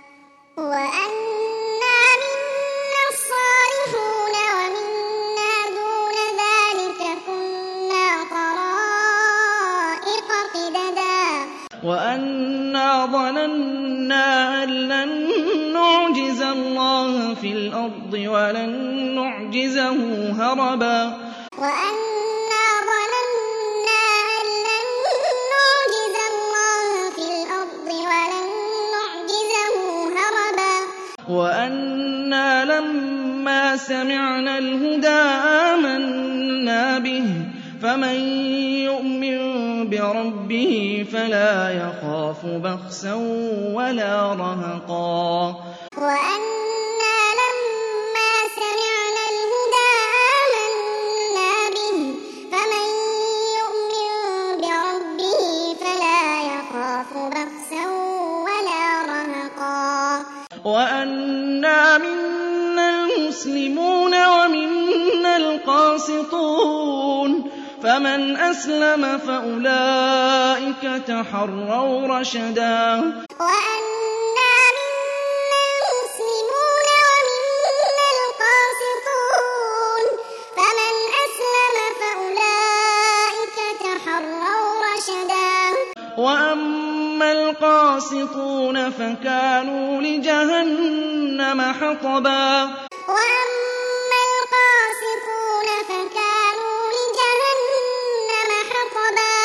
وأنا منا الصالحون ومنا دون ذلك كنا طرائق قددا وأنا ظننا أن لن نعجز الله في الأرض ولن نعجزه هربا وأنا ظننا أن لن نعجز الله في الأرض ولن نعجزه هربا وأنا لما سمعنا الهدى آمنا به فمن يؤمن بربه فلا يخاف بخسا ولا رهقا وأنا لما سمعنا الهدى آمنا به فمن يؤمن بربه فلا يخاف بخسا ولا رهقا وأنا منا المسلمون ومنا القاسطون فمن أسلم فأولئك تحروا رشدا وأنا منا المسلمون ومنا القاسطون فمن أسلم فأولئك تحروا رشدا وأما القاسطون فكانوا لجهنم حطبا وأما القاسطون فكانوا لجهنم حطبا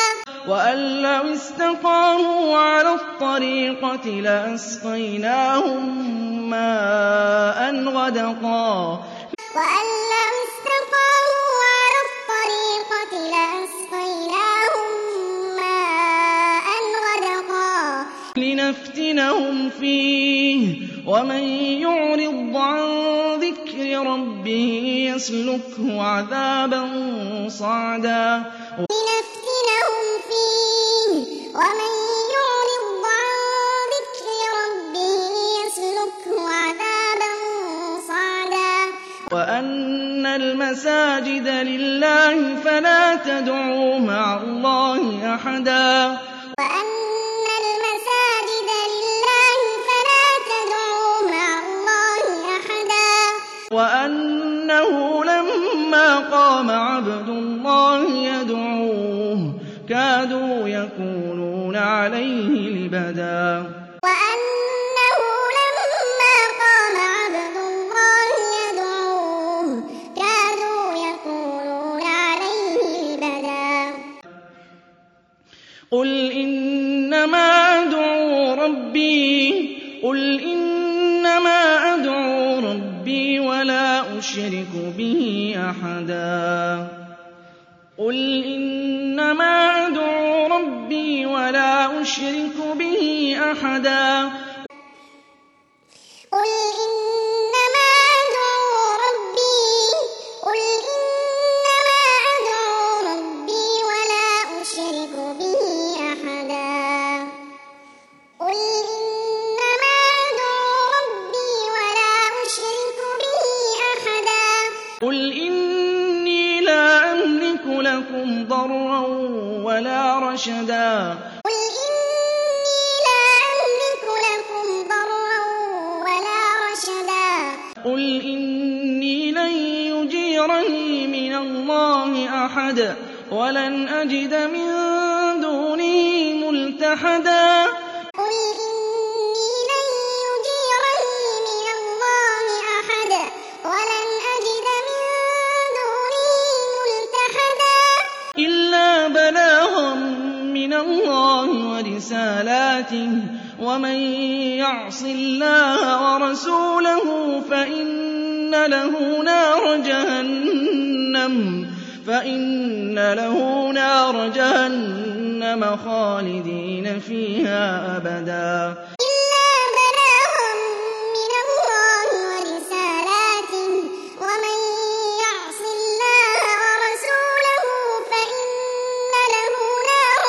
وأن لو استقاموا على الطريقة لأسقيناهم ماء غدقا وأن لو استقاموا على الطريقة لأسقيناهم ماء غدقا لنفتنهم فيه ومن يعرض عن ذكر ربه يسلكه عذابا صعدا لنفتنهم فيه ومن يعرض عن ذكر ربه يسلكه عذابا صعدا وأن المساجد لله فلا تدعوا مع الله أحدا وأن المساجد لله فلا تدعوا مع الله أحدا وأنه لما قام عبد الله يدعوه كادوا يكونون عليه لبدا وأنه لما قام عبد الله يدعوه كادوا يكونون عليه لبدا قل إنما أدعو ربي ولا أشرك به أحدا قل إنما أدعو ربي ولا أشرك به أحدا قل إنما أدعو ربي ولا أشرك به أحدا قل إنما أدعو ربي ولا أشرك به أحدا قل إني لا أملك لكم ضرا ولا رشدا قل إني لا أملك لكم ضرا ولا رشدا قل إني لن يجيرني من الله أحد ولن أجد من دونه ملتحدا قل إني لن يجيرني من الله أحد ولن أجد من دونه ملتحدا إلا بلاغا من الله ورسالاته ومن يعص الله ورسوله فإن له نار جهنم خالدين فيها أبدا إلا بلاغا من الله ورسالاته ومن يعص الله ورسوله فإن له نار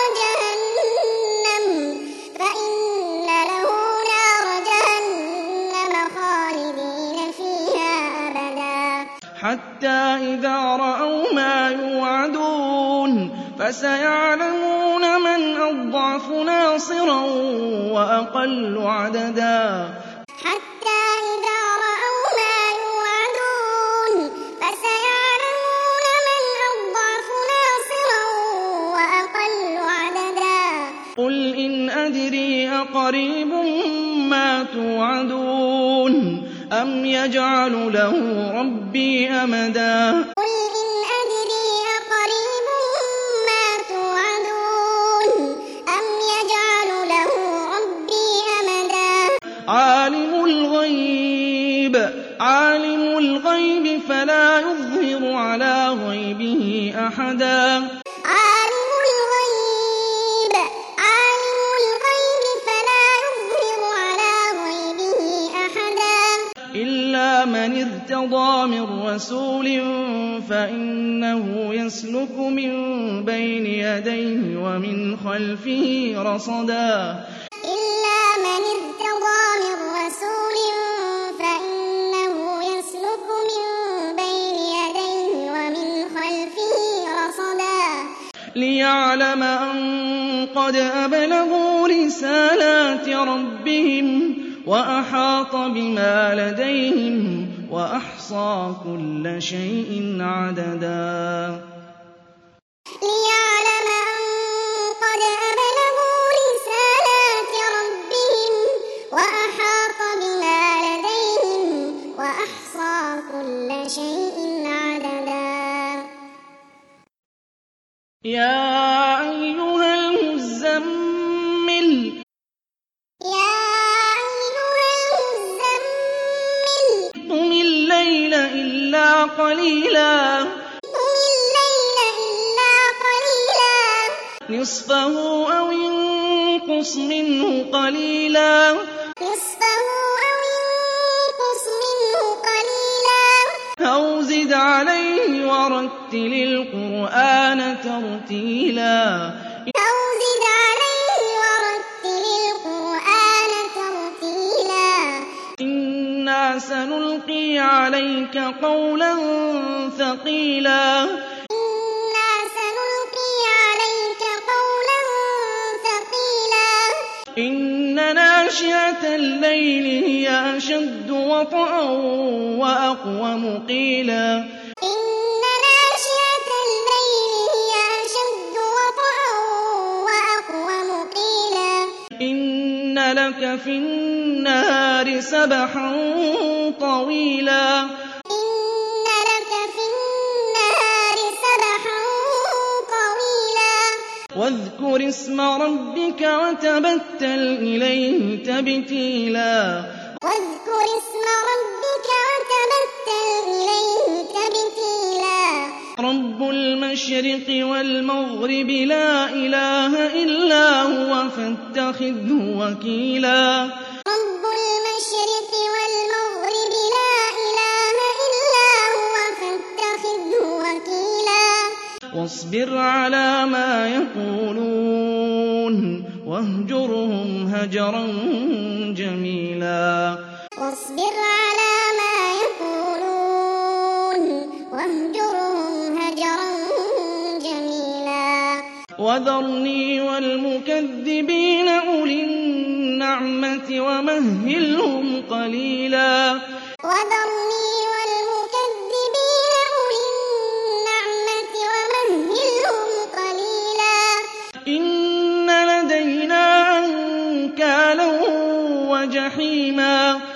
جهنم خالدين فيها أبدا حتى إذا رأوا ما يوعدون فسيعلمون من أضعف ناصرا وأقل عددا حتى إذا رأوا ما يوعدون فسيعلمون من أضعف ناصرا وأقل عددا قل إن أدري أقريب ما توعدون أم يجعل له ربي أمدا قل إن أدري أقريب ما توعدون أم يجعل له ربي أمدا عالم الغيب فلا يظهر على غيبه أحدا عالم الغيب فلا يظهر على غيبه أحدا إلا من ارتضى من رسول فإنه يسلك من بين يديه ومن خلفه رصدا إلا من ارتضى من رسول فإنه يسلك من بين يديه ومن خلفه رصدا ليعلم أن قد أبلغوا رسالات ربهم وأحاط بما لديهم وأحصى كل شيء عددا ليعلم أن قد أبلغوا رسالات ربهم وأحاط بما لديهم وأحصى كل شيء عددا يا أيها قليلا نصفه أو انقص منه قليلا أو زد عليه ورتل القرآن ترتيلا إنا سنلقي عليك قولا ثقيلا إن ناشئة الليل هي أشد وطئا وأقوم قيلا إن لك في النهار سبحا طويلا واذكر اسم ربك وتبتل إليه تبتيلا رب المشرق والمغرب لا إله إلا هو فاتخذه وكيلا واصبر على ما يقولون واهجرهم هجرا جميلا وذرني والمكذبين أولي النعمة ومهلهم قليلا إن لدينا أنكالا وجحيما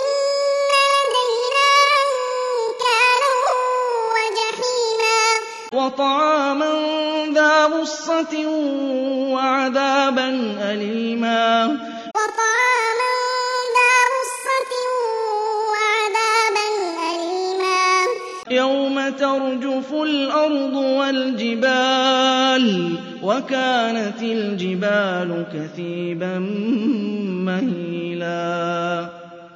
وطعاما ذا غصة وعذابا أليما يوم ترجف الأرض والجبال وكانت الجبال كثيبا مهيلا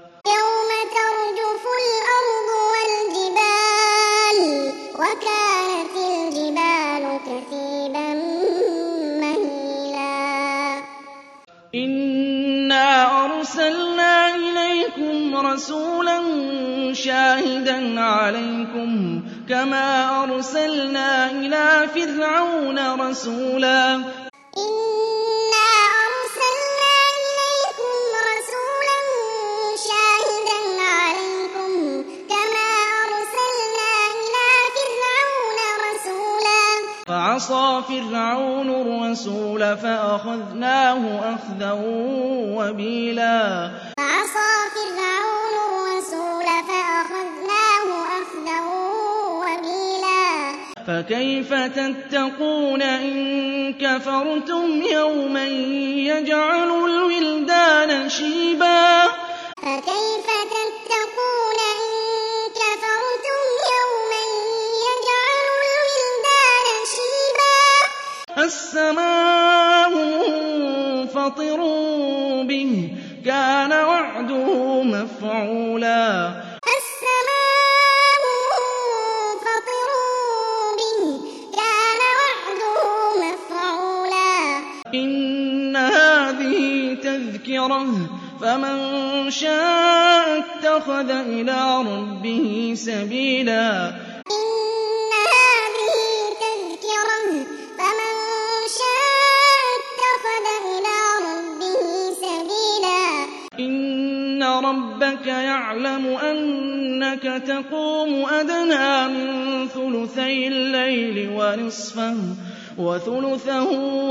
إنا أرسلنا إليكم رسولا شاهدا عليكم كما أرسلنا إلى فرعون رسولا فعصى فرعون الرسول فأخذناه أخذا وبيلا فكيف تتقون إن كفرتم يوما يجعل الولدان شيبا السماء منفطر به كان وعده مفعولا إن هذه تذكرة فمن شاء اتخذ إلى ربه سبيلا إن ربك يعلم أنك تقوم أدنى من ثلثي الليل ونصفه وثلثه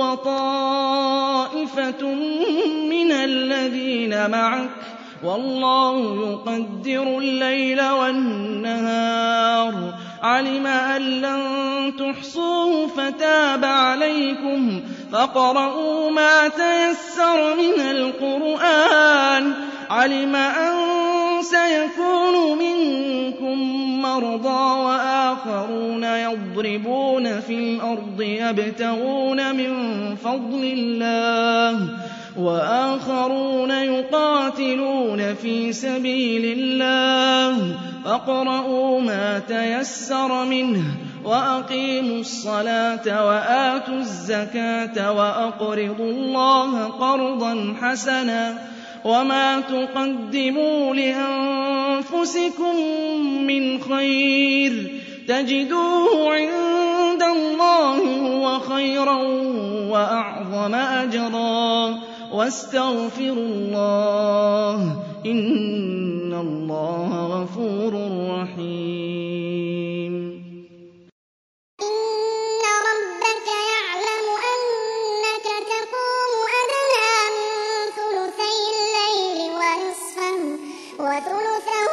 وطائفة من الذين معك والله يقدر الليل والنهار علم أن لن تحصوه فتاب عليكم فاقرؤوا ما تيسر من القرآن علم أن سيكون منكم مرضى وآخرون يضربون في الأرض يبتغون من فضل الله وآخرون يقاتلون في سبيل الله فاقرؤوا ما تيسر منه وأقيموا الصلاة وآتوا الزكاة وأقرضوا الله قرضا حسنا وما تقدموا لأنفسكم من خير تجدوه عند الله هو خيرا وأعظم أجرا واستغفروا الله إن الله غفور رحيم. إن ربك يعلم أنك تقوم أدنى من ثلثي الليل ونصفه وثلثه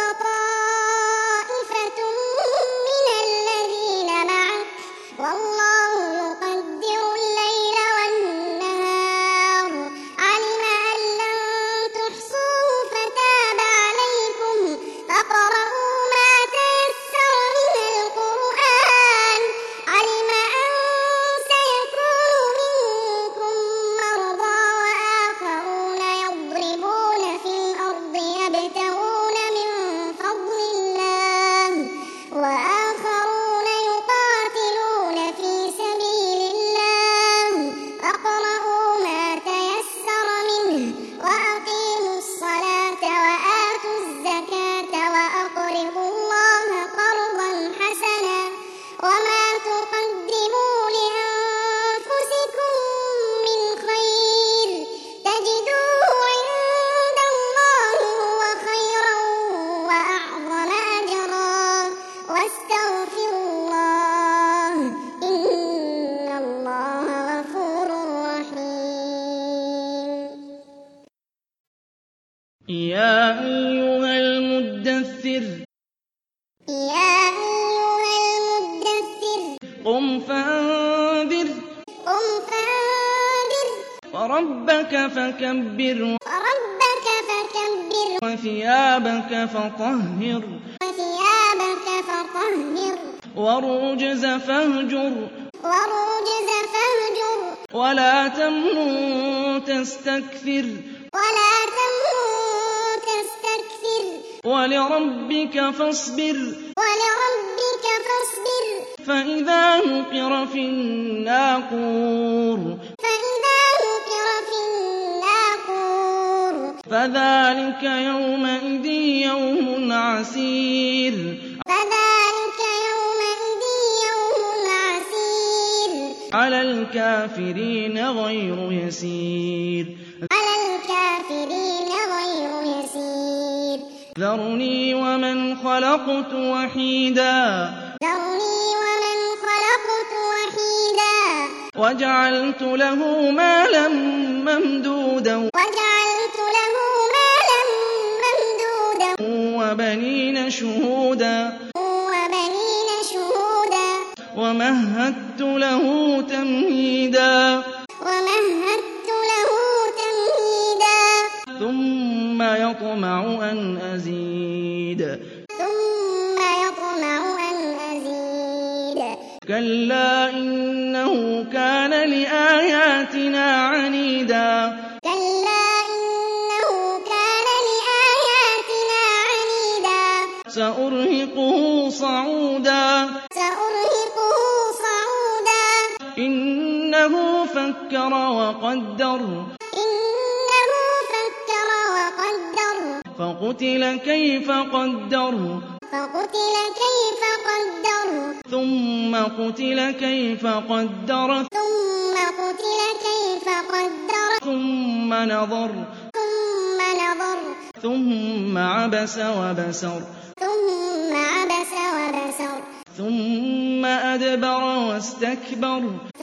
وطائفة من الذين معك والله يقدر الليل والنهار علم أن لن تحصوه فتاب عليكم فاقرؤوا ما تيسر من القرآن علم أن سيكون منكم مرضى وآخرون يضربون في الأرض يبتغون من فضل الله وآخرون يقاتلون في سبيل الله فاقرؤوا ما تيسر منه وأقيموا الصلاة وآتوا الزكاة وأقرضوا الله قرضا حسنا وما تقدموا لأنفسكم من خير تجدوه عند الله هو خيرا وأعظم أجرا واستغفروا الله إن الله غفور رحيم. يا أيها المدثر قم فأنذر وربك فكبر وثيابك فطهر والرجز فاهجر ولا تمنن تستكثر ولربك فاصبر فإذا نقر في الناقور فذلك يومئذ يوم عسير على الكافرين غير يسير ذرني ومن خلقت وحيدا وجعلت له مالا ممدودا وبنين شهودا ومهدت له تمهيدا ثم يطمع أن أزيد كلا إنه كان لآياتنا عنيدا سأرهقه صعودا إنه فكر وقدر فقتل كيف قدر ثم قتل كيف قدر ثم نظر ثم عبس وبسر ثم أدبر واستكبر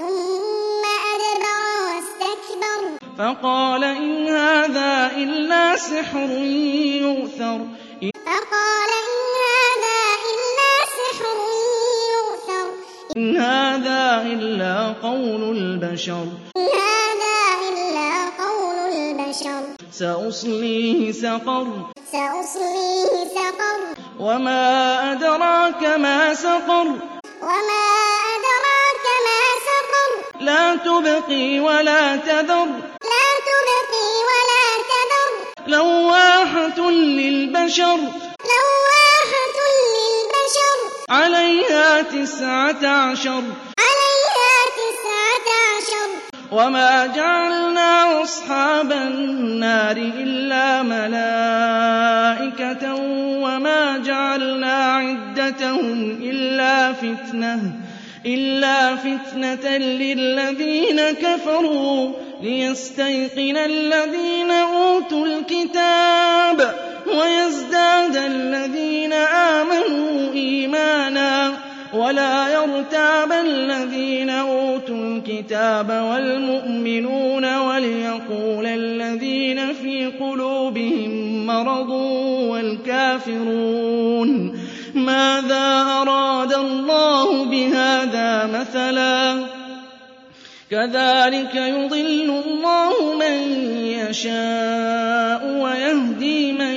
فقال إن هذا إلا سحر يؤثر إن هذا إلا قول البشر سأصليه سقر سأصليه سقر وما أدراك ما سقر وما أدراك ما سقر لا تبقي ولا تذر لا تبقي ولا تذر لواحة للبشر لواحة للبشر عليها 19 وما جعلنا أصحاب النار إلا ملائكة وما جعلنا عدتهم إلا فتنة للذين كفروا ليستيقن الذين أوتوا الكتاب ويزداد الذين آمنوا إيمانا ولا يرتاب الذين أوتوا الكتاب والمؤمنون وليقول الذين في قلوبهم مرض والكافرون ماذا أراد الله بهذا مثلا كذلك يضل الله من يشاء ويهدي من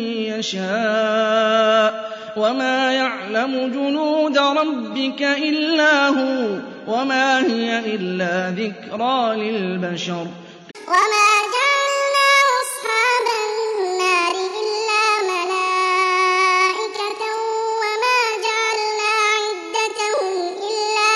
يشاء وما يعلم جنود ربك إلا هو وما هي إلا ذكرى للبشر وما جعلنا أصحاب النار إلا ملائكة وما جعلنا عدتهم إلا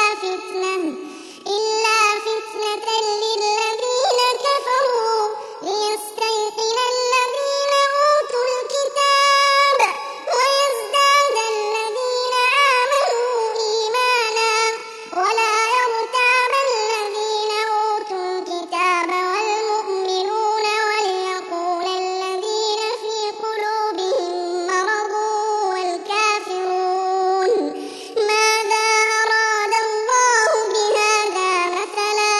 فتنة للذين كفروا ليستيقن الذين أوتوا الكتاب ويزداد الذين آمنوا إيمانا ولا يرتاب الذين أوتوا الكتاب والمؤمنون وليقول الذين في قلوبهم مرض والكافرون ماذا أراد الله بهذا مثلا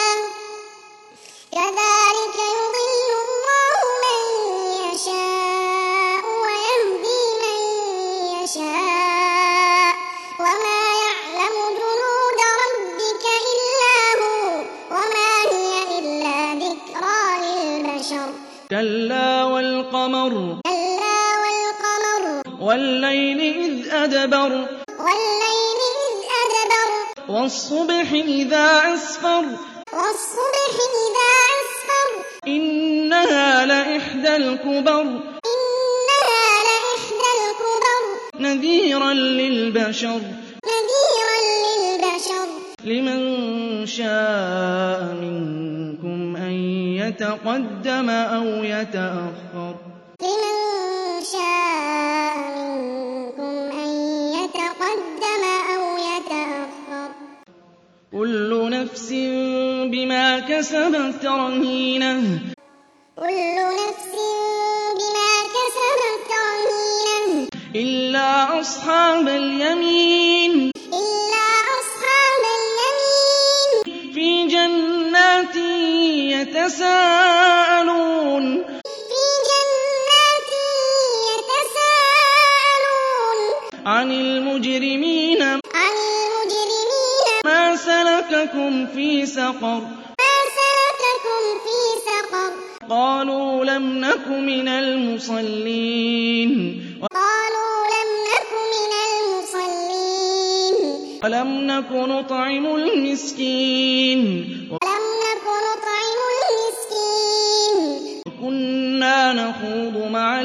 كذلك يضل الله من يشاء ويهدي من يشاء وما يعلم جنود ربك إلا هو وما هي إلا ذكرى للبشر كلا والقمر والليل إذ أدبر والصبح إذا أسفر إنها لإحدى الكبر نذيرا للبشر لمن شاء منكم أن يتقدم أو يتأخر كل نفس بما كسبت رهينة إلا أصحاب اليمين في جنات يتساءلون عن المجرمين ما سلككم في سقر قالوا لم نك من المصلين ولم نك نطعم المسكين وكنا نخوض مع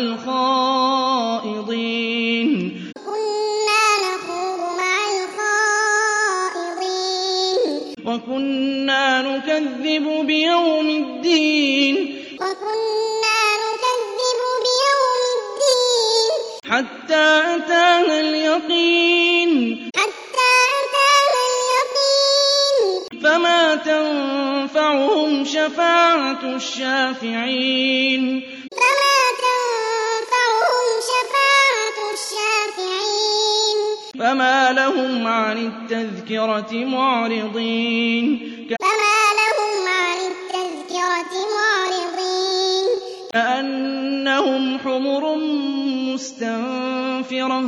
الخائضين وكنا نكذب بيوم الدين حتى أتانا اليقين فما تنفعهم شفاعة الشافعين فما لهم عن التذكرة معرضين كأنهم حمر مستنفرة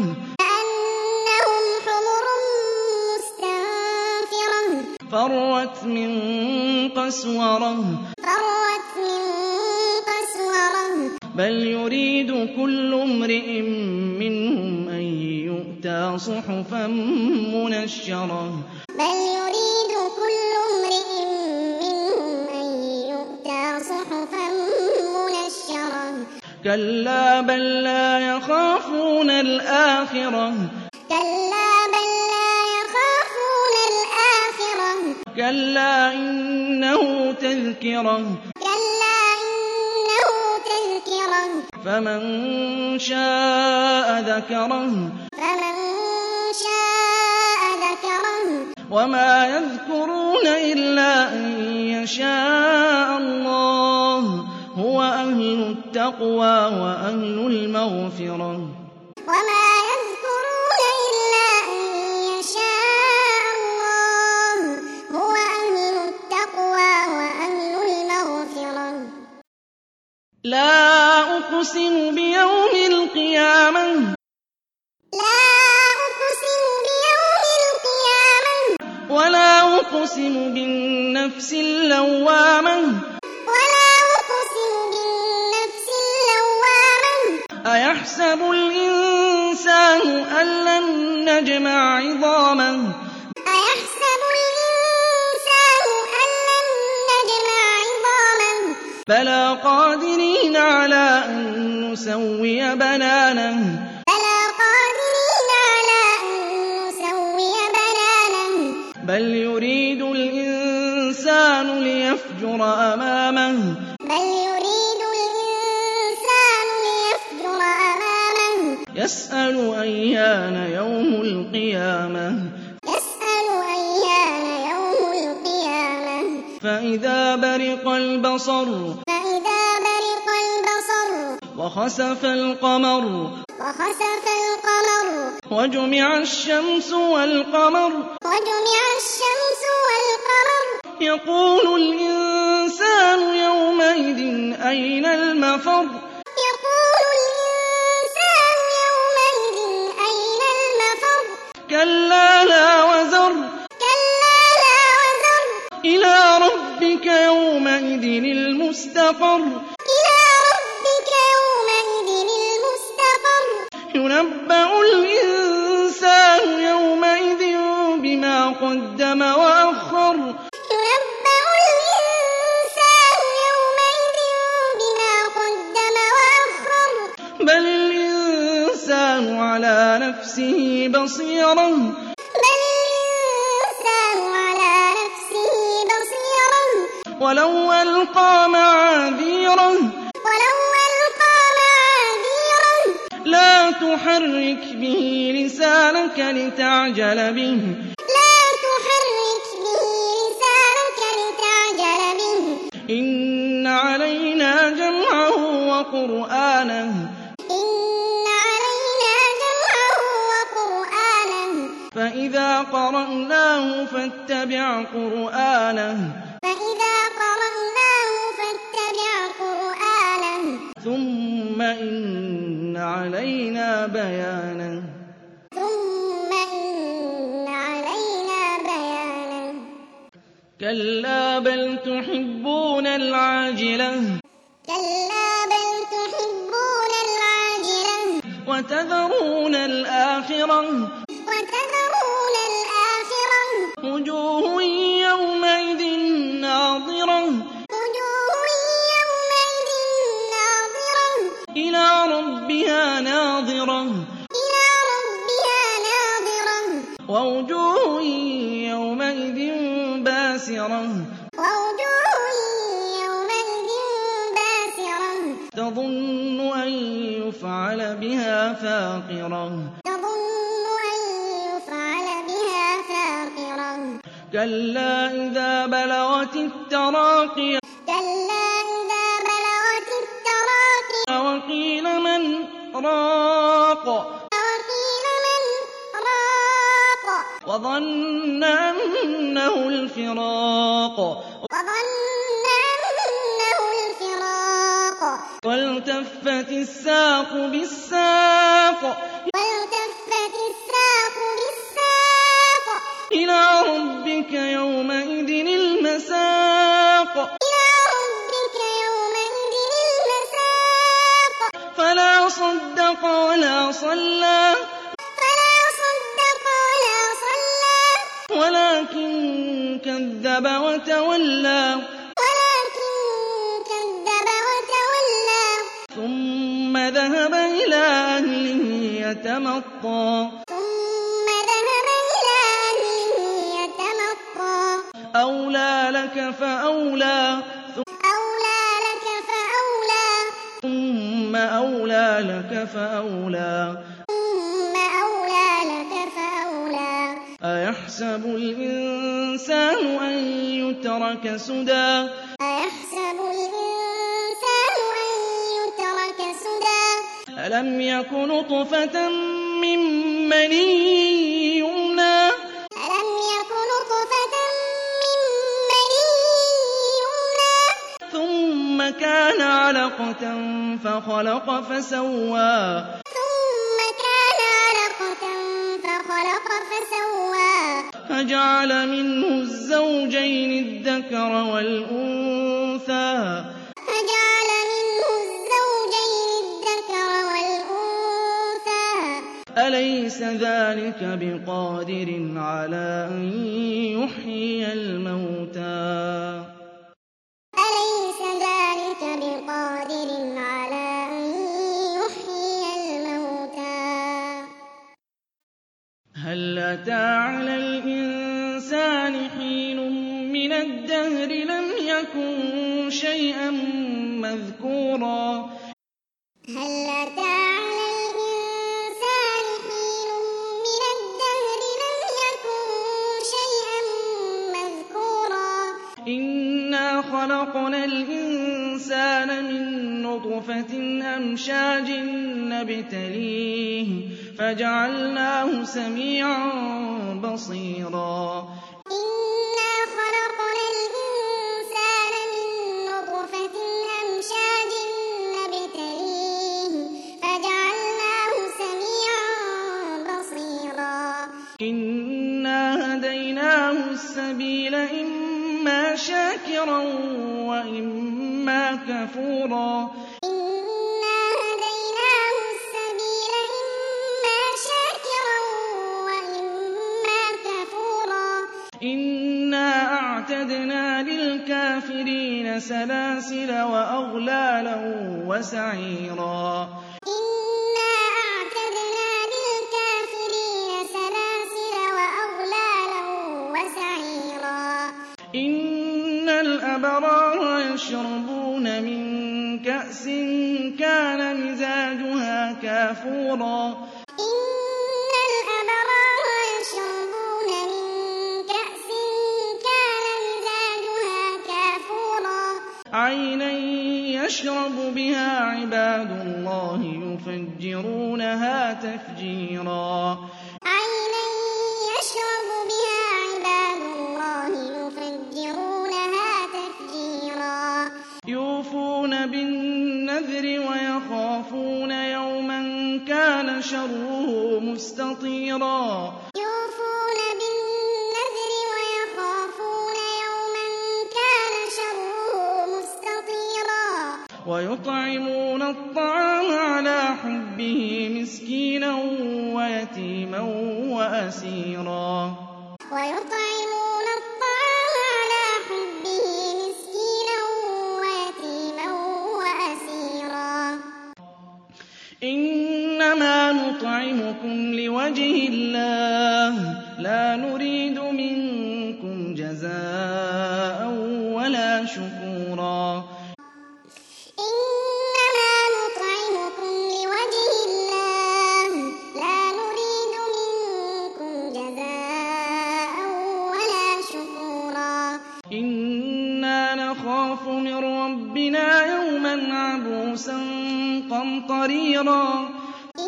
فرت من قسورة بل يريد كل امرئ منهم أن يؤتى صحفا منشرة بل يريد كل امرئ منهم أن يؤتى صحفا منشرة كلا بل لا يخافون الآخرة كلا بل لا يخافون الآخرة كلا إنه تذكرة كلا إنه تذكرة فمن شاء ذكره فمن شاء ذكره وما يذكرون إلا أن يشاء الله هو أهل التقوى وأهل المغفرة وما يذكرون إلا أن يشاء الله هو أهل التقوى وأهل المغفرة لا أقسم بيوم القيامة لا أقسم بيوم القيامة ولا أقسم بالنفس اللوامة ولا أقسم بالنفس اللوامة أيحسب الإنسان أن لن نجمع عظامه أيحسب الإنسان أن لن نجمع عظامه بلى قادرين على أن نسوي بنانه بلى قادرين على أن نسوي بنانه بل يريد الإنسان ليفجر أمامه بل يريد الإنسان ليفجر أمامه يسأل أيان يوم القيامة يسأل أيان يوم القيامة فإذا برق البصر فإذا برق البصر وخسف القمر وخسف القمر وجمع الشمس والقمر وجمع الشمس والقمر يقول الإنسان يومئذ أين المفر يقول الإنسان يومئذ أين المفر كلا لا وزر كلا لا وزر إلى ربك يومئذ المستقر إلى ربك يومئذ المستقر ينبأ الإنسان يومئذ بما قدم وأخر ينبأ الإنسان يومئذ بما قدم وأخر بل الإنسان على نفسه بصيرة بل الإنسان على نفسه بصيرة ولو ألقى معاذيره ولو ألقى معاذيره لا تحرك به لسانك لتعجل به لا تحرك به لسانك لتعجل به إن علينا جمعه وقرآنه إن علينا جمعه وقرآنه فإذا قرأناه فاتبع قرآنه فإذا قرأناه فاتبع قرآنه ثم إن علينا بيانه ثم إن علينا بيانه كلا بل تحبون العاجلة كلا بل تحبون العاجلة وتذرون الآخرة وتذرون الآخرة وجوه يومئذ ناظرة وجوه يومئذ ناظرة إلى ربها ناظرة إلى ربها ناظرة ووجوه يومئذ باسرة ووجوه يومئذ باسرة تظن أن يفعل بها فاقرة تظن أن يفعل بها فاقرة كلا إذا بلغت التراقي كلا إذا بلغت التراقي وقيل من راق وقيل من راق وظن أنه الفراق وظن أنه الفراق والتفت الساق بالساق والتفت الساق بالساق إلى ربك يومئذ المساق إلى ربك يومئذ المساق فلا صدق ولا صلى ولكن كذب وتولى ثم ذهب إلى أهله يتمطى أولى لك فأولى ثم أولى لك فأولى أيحسب الإنسان أن يترك سدى ألم يك نطفة من مني يمنى ثم كان علقة فخلق فسوى فجعل منه الزوجين الذكر والأنثى أليس ذلك بقادر على أن يحيي الموتى هل أتى على الإنسان حين من الدهر لم يكن شيئا مذكورا إنا خلقنا الإنسان من نطفة أمشاج نبتليه فجعلناه سميعا بصيرا إنا هديناه السبيل إما شاكرا وإما كفورا إنا أعتدنا للكافرين سلاسل وأغلالا وسعيرا إن الأبرار يشربون من كأس كان مزاجها كافورا عينا يشرب بها عباد الله يفجرونها تفجيرا يوفون بالنذر ويخافون يوما كان شره مستطيرا ويطعمون الطعام على حبه مسكينا ويتيما وأسيرا إنما نطعمكم لوجه الله لا نريد منكم جزاء ولا شكورا إنا نخاف من ربنا يوما عبوسا قمطريرا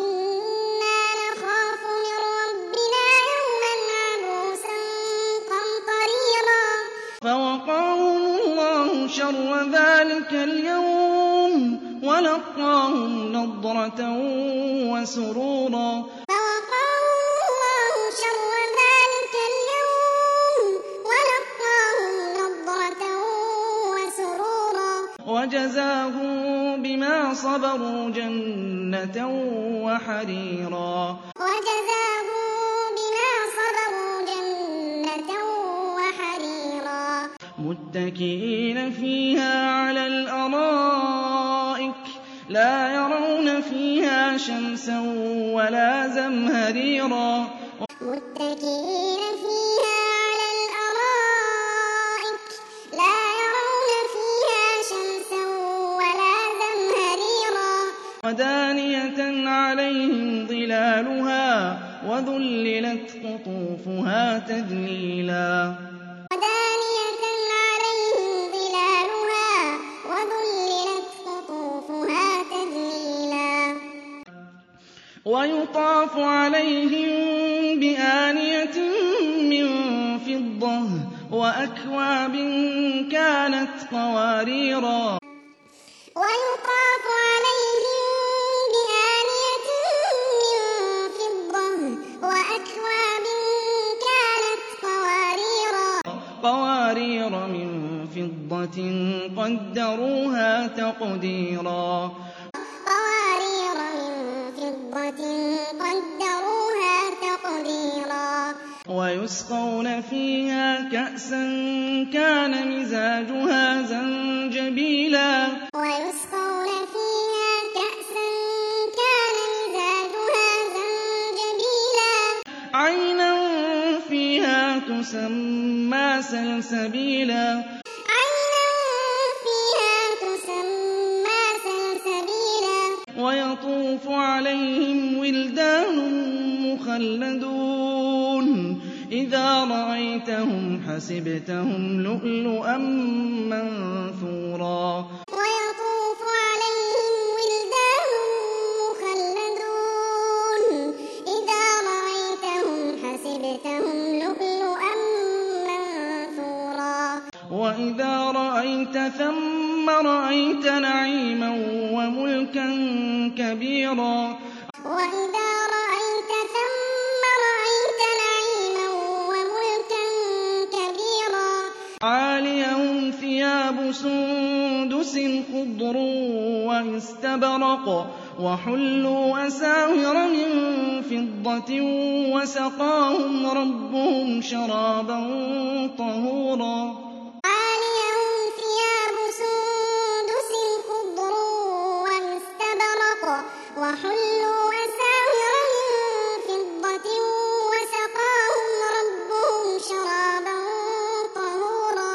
فوقاهم الله شر ذلك اليوم ولقاهم نضرة وسرورا وجزاهم بما بِمَا صَبَرُوا جَنَّةً وَحَرِيرًا مُتَّكِئِينَ فِيهَا عَلَى الْأَرَائِكِ لَا يَرَوْنَ فِيهَا شَمْسًا وَلَا زَمْهَرِيرًا متكئين فيها على الأرائك لا يرون فيها شمسا ولا زمهريرا وَدَانِيَةً عَلَيْهِمْ ظِلَالُهَا وَذُلِّلَتْ قُطُوفُهَا تَذْلِيلًا ودانية عليهم ظلالها وذللت قطوفها تذليلا وَيُطَافُ عَلَيْهِم بِآنِيَةٍ مِّن فِضَّةٍ وَأَكْوَابٍ كَانَتْ قَوَارِيرَا ويطاف عليهم بآنية من فضة وأكواب كانت قَوَارِيرَ مِن فِضَّةٍ قَدَّرُوهَا تَقْدِيرًا قوارير من فضة قدروها تقديرا وَيُسْقَوْنَ فِيهَا كَأْسًا كَانَ مِزَاجُهَا زَنجَبِيلًا ويسقون فيها كأسا كان مزاجها زنجبيلا عَيْنًا فِيهَا تُسَمَّىٰ سَلْسَبِيلًا عينا فيها تسمى سلسبيلا وَيَطُوفُ عَلَيْهِمْ وِلْدَانٌ مُّخَلَّدُونَ إِذَا رَأَيْتَهُمْ حَسِبْتَهُمْ لُؤْلُؤًا مَّنثُورًا ويطوف عليهم ولدان مخلدون إذا رأيتهم حسبتهم لؤلؤا منثورا وَإِذَا رَأَيْتَ ثَمَّ رَأَيْتَ نَعِيمًا وَمُلْكًا كَبِيرًا وإذا رأيت ثم رأيت نعيما وملكا كبيرا عَالِيَهُمْ ثِيَابُ سُندُسٍ خُضْرٌ وَإِسْتَبْرَقٌ وَحُلُّوا أَسَاوِرَ مِن فِضَّةٍ وَسَقَاهُمْ رَبُّهُمْ شَرَابًا طَهُورًا عاليهم ثياب سندس خضر واستبرق وحلوا أساور من فضة وسقاهم ربهم شرابا طهورا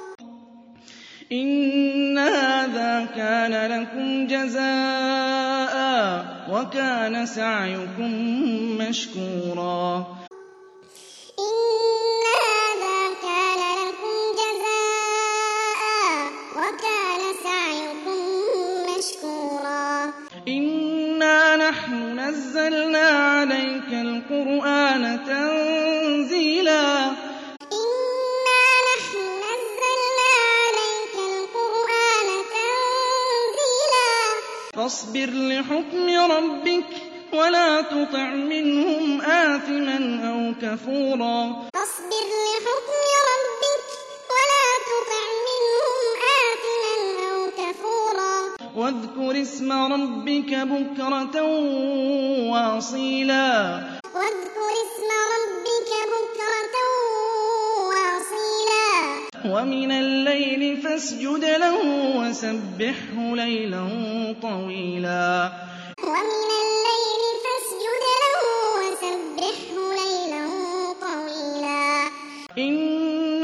إِنَّ هَٰذَا كَانَ لَكُمْ جَزَاءً وَكَانَ سَعْيُكُم مَّشْكُورًا إن هذا كان لكم جزاء وكان سعيكم مشكورا إِنَّا نَحْنُ نَزَّلْنَا عَلَيْكَ الْقُرْآنَ تَنزِيلًا إنا نحن نزلنا عليك القرآن تنزيلا فاصبر لحكم ربك ولا تطع منهم آثما أو كفورا فاصبر لحكم ربك ولا تطع منهم آثما أو كفورا واذكر اسم ربك بكرة وأصيلا واذكر اسم ربك بكرة وأصيلا ومن الليل فاسجد له وسبحه ليلا طويلا ومن الليل فاسجد له وسبحه ليلا طويلا إن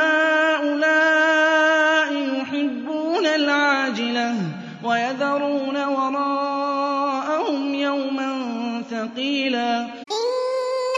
هؤلاء يحبون العاجلة ويذرون وراءهم يوما ثقيلا إن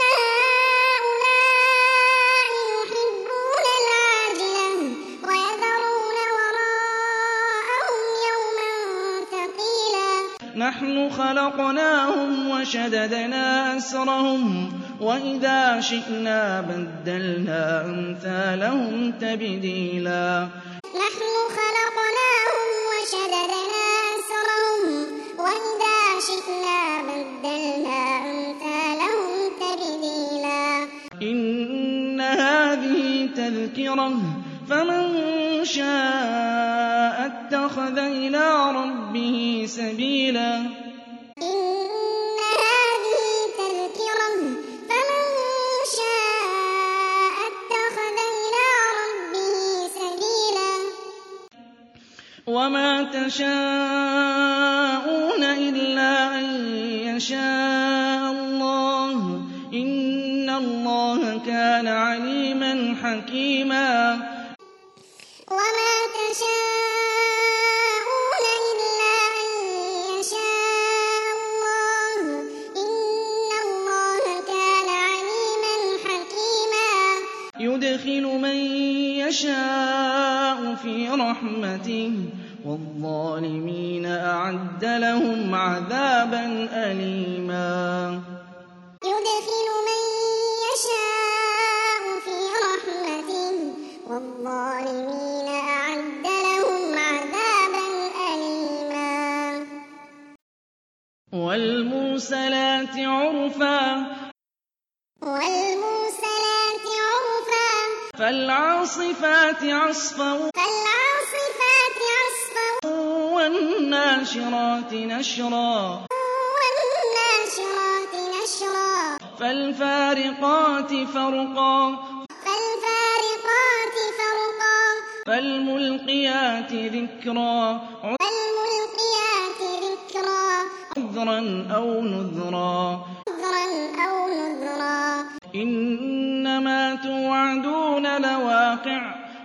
هؤلاء يحبون العاجلة ويذرون وراءهم يوما ثقيلا نحن خلقناهم وشددنا أسرهم وإذا شئنا بدلنا أمثالهم تبديلا نحن خلقناهم وشددنا أسرهم وإذا شئنا بدلنا أمثالهم تبديلا إن هذه تذكرة فمن شاء اتخذ إلى ربه سبيلا إن هذه تذكرة فمن شاء اتخذ إلى ربه سبيلا وما تشاءون إلا أن يشاء الله إن الله كان عليما حكيما وما تشاءون إلا أن يشاء الله إن الله كان عليما حكيما يدخل من يشاء في رحمته والظالمين أعد لهم عذابا أليما يدخل من يشاء في رحمته والظالمين أعد لهم عذابا أليما والمرسلات عرفا والمرسلات عرفا فالعاصفات عصفا فالعاصفات عصفا والناشرات نشرا والناشرات نشرا فالفارقات فرقا فالفارقات فرقا فالملقيات ذكرا فالملقيات ذكرا عذرا أو نذرا عذرا أو نذرا إنما توعدون لواقع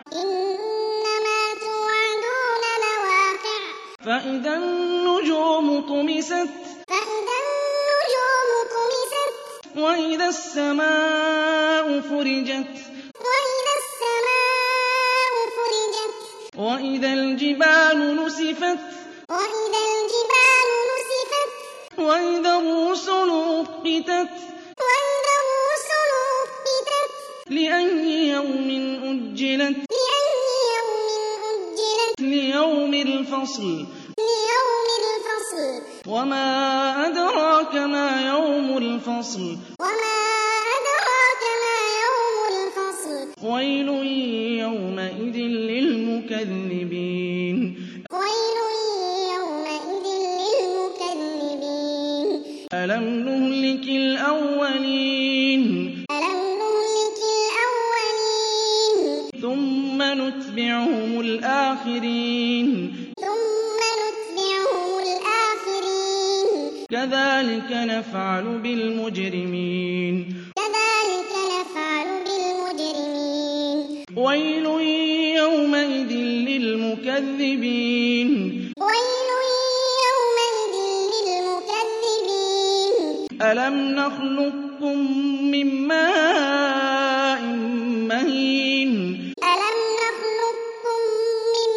إنما توعدون لواقع فإذا النجوم طمست فإذا النجوم طمست وإذا السماء فرجت وإذا السماء فرجت وإذا الجبال نسفت وإذا الجبال نسفت وإذا الرسل أقتت وإذا الرسل أقتت لأي يوم أجلت لأي يوم أجلت ليوم الفصل ليوم الفصل وما أدراك ما يوم الفصل وما أدراك ما يوم الفصل ويل يومئذ للمكذبين ويل يومئذ للمكذبين ألم نهلك الأولين ألم نهلك الأولين ثم نتبعهم الآخرين ثم نتبعهم الآخرين كذلك نفعل بالمجرمين كذلك نفعل بالمجرمين ويل يومئذ للمكذبين ويل يومئذ للمكذبين ألم نخلقكم من ماء مهين ألم نخلقكم من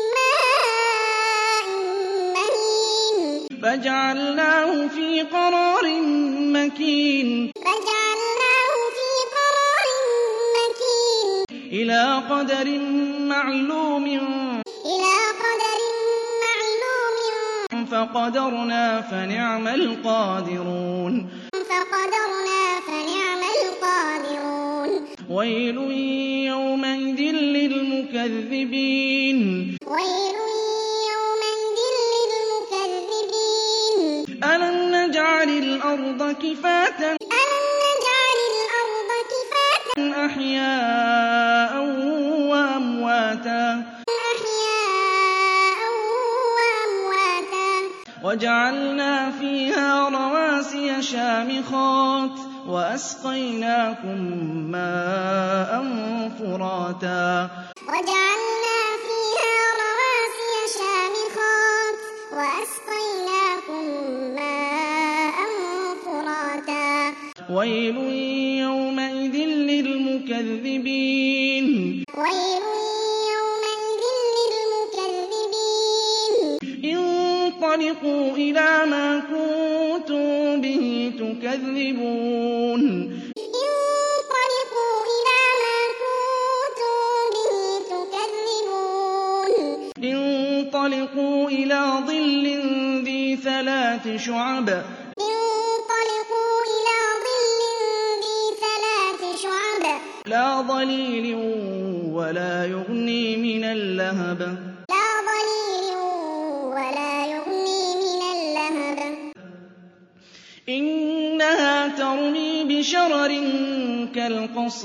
ماء مهين فجعلناه في قرار مكين فجعلناه في قرار مكين إلى قدر معلوم إلى قدر معلوم فقدرنا فنعم القادرون فقدرنا فنعم القادرون ويل يومئذ للمكذبين ويل يومئذ للمكذبين ألم نجعل الأرض كفاة ألم نجعل الأرض كفاة أحياء وأمواتا أحياء وأمواتا وجعلنا فيها رواسي شامخات وأسقيناكم ماء فراتا وجعلنا فيها رواسي شامخات وأسقيناكم ماء فراتا ويل يومئذ للمكذبين ويل يومئذ للمكذبين انطلقوا إلى ما كنتم به تكذبون انطلقوا إلى ما كنتم به تكذبون انطلقوا إلى ظل ذي ثلاث شعب انطلقوا إلى ظل ذي ثلاث شعب لا ظليل ولا يغني من اللهب لا ظليل ولا يغني من اللهب إِنَّهَا تَرْمِي بِشَرَرٍ كَالْقَصْرِ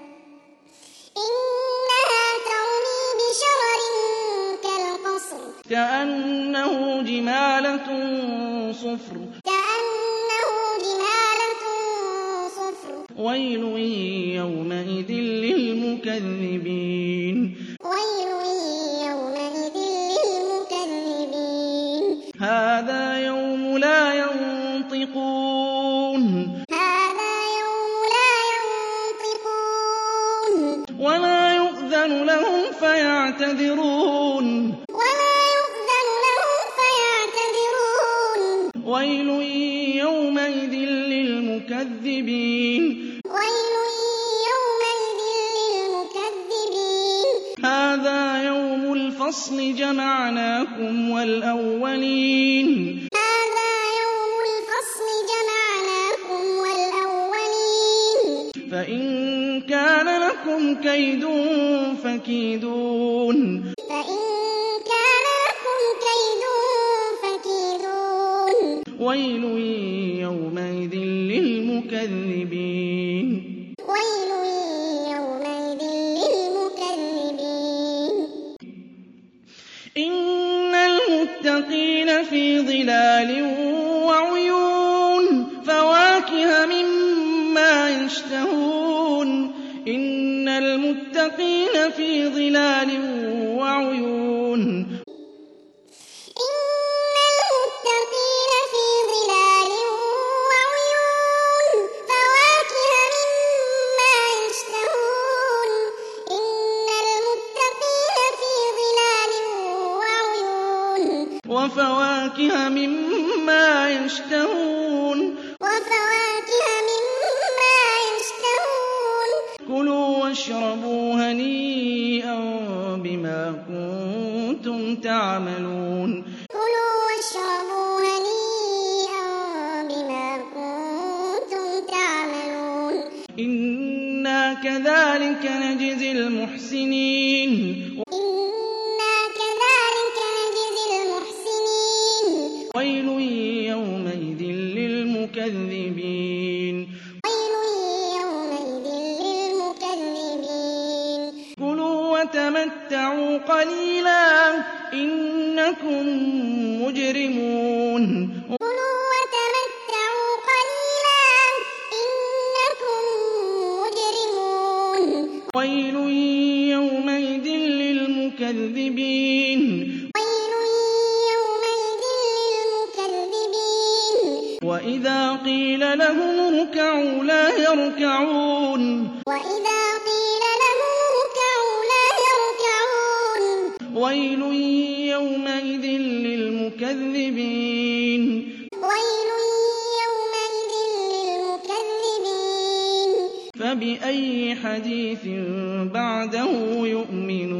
إِنَّهَا تَرْمِي بِشَرَرٍ كَالْقَصْرِ كَأَنَّهُ جِمَالَتٌ صُفْرٌ كَأَنَّهُ جِمَالَتٌ صُفْرٌ وَيْلٌ يَوْمَئِذٍ لِّلْمُكَذِّبِينَ وَيْلٌ يَوْمَئِذٍ لِّلْمُكَذِّبِينَ هَٰذَا يَوْمُ لَا يَنطِقُونَ هَٰذَا يَوْمُ لَا يَنطِقُونَ وَلَا يُؤْذَنُ لَهُمْ فَيَعْتَذِرُونَ وَلَا يُؤْذَنُ لَهُمْ فَيَعْتَذِرُونَ وَيْلٌ يَوْمَئِذٍ لِّلْمُكَذِّبِينَ وَيْلٌ يَوْمَئِذٍ لِّلْمُكَذِّبِينَ هَٰذَا يَوْمُ الْفَصْلِ جَمَعْنَاكُمْ وَالْأَوَّلِينَ هَٰذَا يَوْمُ الْفَصْلِ جَمَعْنَاكُمْ وَالْأَوَّلِينَ فَإِن كَانَ لَكُمْ كَيْدٌ فَكِيدُونِ فَإِن كَانَ لَكُمْ كَيْدٌ فَكِيدُونِ وَيْلٌ يَوْمَئِذٍ لِّلْمُكَذِّبِينَ وَيْلٌ يَوْمَئِذٍ لِّلْمُكَذِّبِينَ إِنَّ الْمُتَّقِينَ فِي ظِلَالٍ وَعُيُونٍ فَوَاكِهَ مِمَّا يَشْتَهُونَ إِنَّ الْمُتَّقِينَ فِي ظِلَالٍ وَعُيُونٍ إِنَّ الْمُتَّقِينَ فِي ظِلَالٍ وَعُيُونٍ فَوَاكِهَ مِمَّا يَشْتَهُونَ إِنَّ الْمُتَّقِينَ فِي ظِلَالٍ وَعُيُونٍ وَفَوَاكِهَ مِمَّا يَشْتَهُونَ وَفَوَاكِهَ مِمَّا يَشْتَهُونَ كُلُوا وَاشْرَبُوا هَنِيئًا بِمَا كُنتُمْ تَعْمَلُونَ كُلُوا وَاشْرَبُوا هَنِيئًا بِمَا كُنتُمْ تَعْمَلُونَ إِنَّا كَذَٰلِكَ نَجْزِي الْمُحْسِنِينَ إِنَّا كَذَٰلِكَ نَجْزِي الْمُحْسِنِينَ وَيْلٌ يَوْمَئِذٍ لِّلْمُكَذِّبِينَ وَيْلٌ يَوْمَئِذٍ لِّلْمُكَذِّبِينَ كُلُوا وَتَمَتَّعُوا قَلِيلًا إِنَّكُم مُّجْرِمُونَ كُلُوا وَتَمَتَّعُوا قَلِيلًا إِنَّكُم مُّجْرِمُونَ وَيْلٌ يَوْمَئِذٍ لِّلْمُكَذِّبِينَ وَيْلٌ يَوْمَئِذٍ لِّلْمُكَذِّبِينَ وَإِذَا قِيلَ لَهُمُ ارْكَعُوا لَا يَرْكَعُونَ وَإِذَا قِيلَ لَهُمُ ارْكَعُوا لَا يَرْكَعُونَ وَيْلٌ يَوْمَئِذٍ لِّلْمُكَذِّبِينَ وَيْلٌ يَوْمَئِذٍ لِّلْمُكَذِّبِينَ فَبِأَيِّ حَدِيثٍ بَعْدَهُ يُؤْمِنُونَ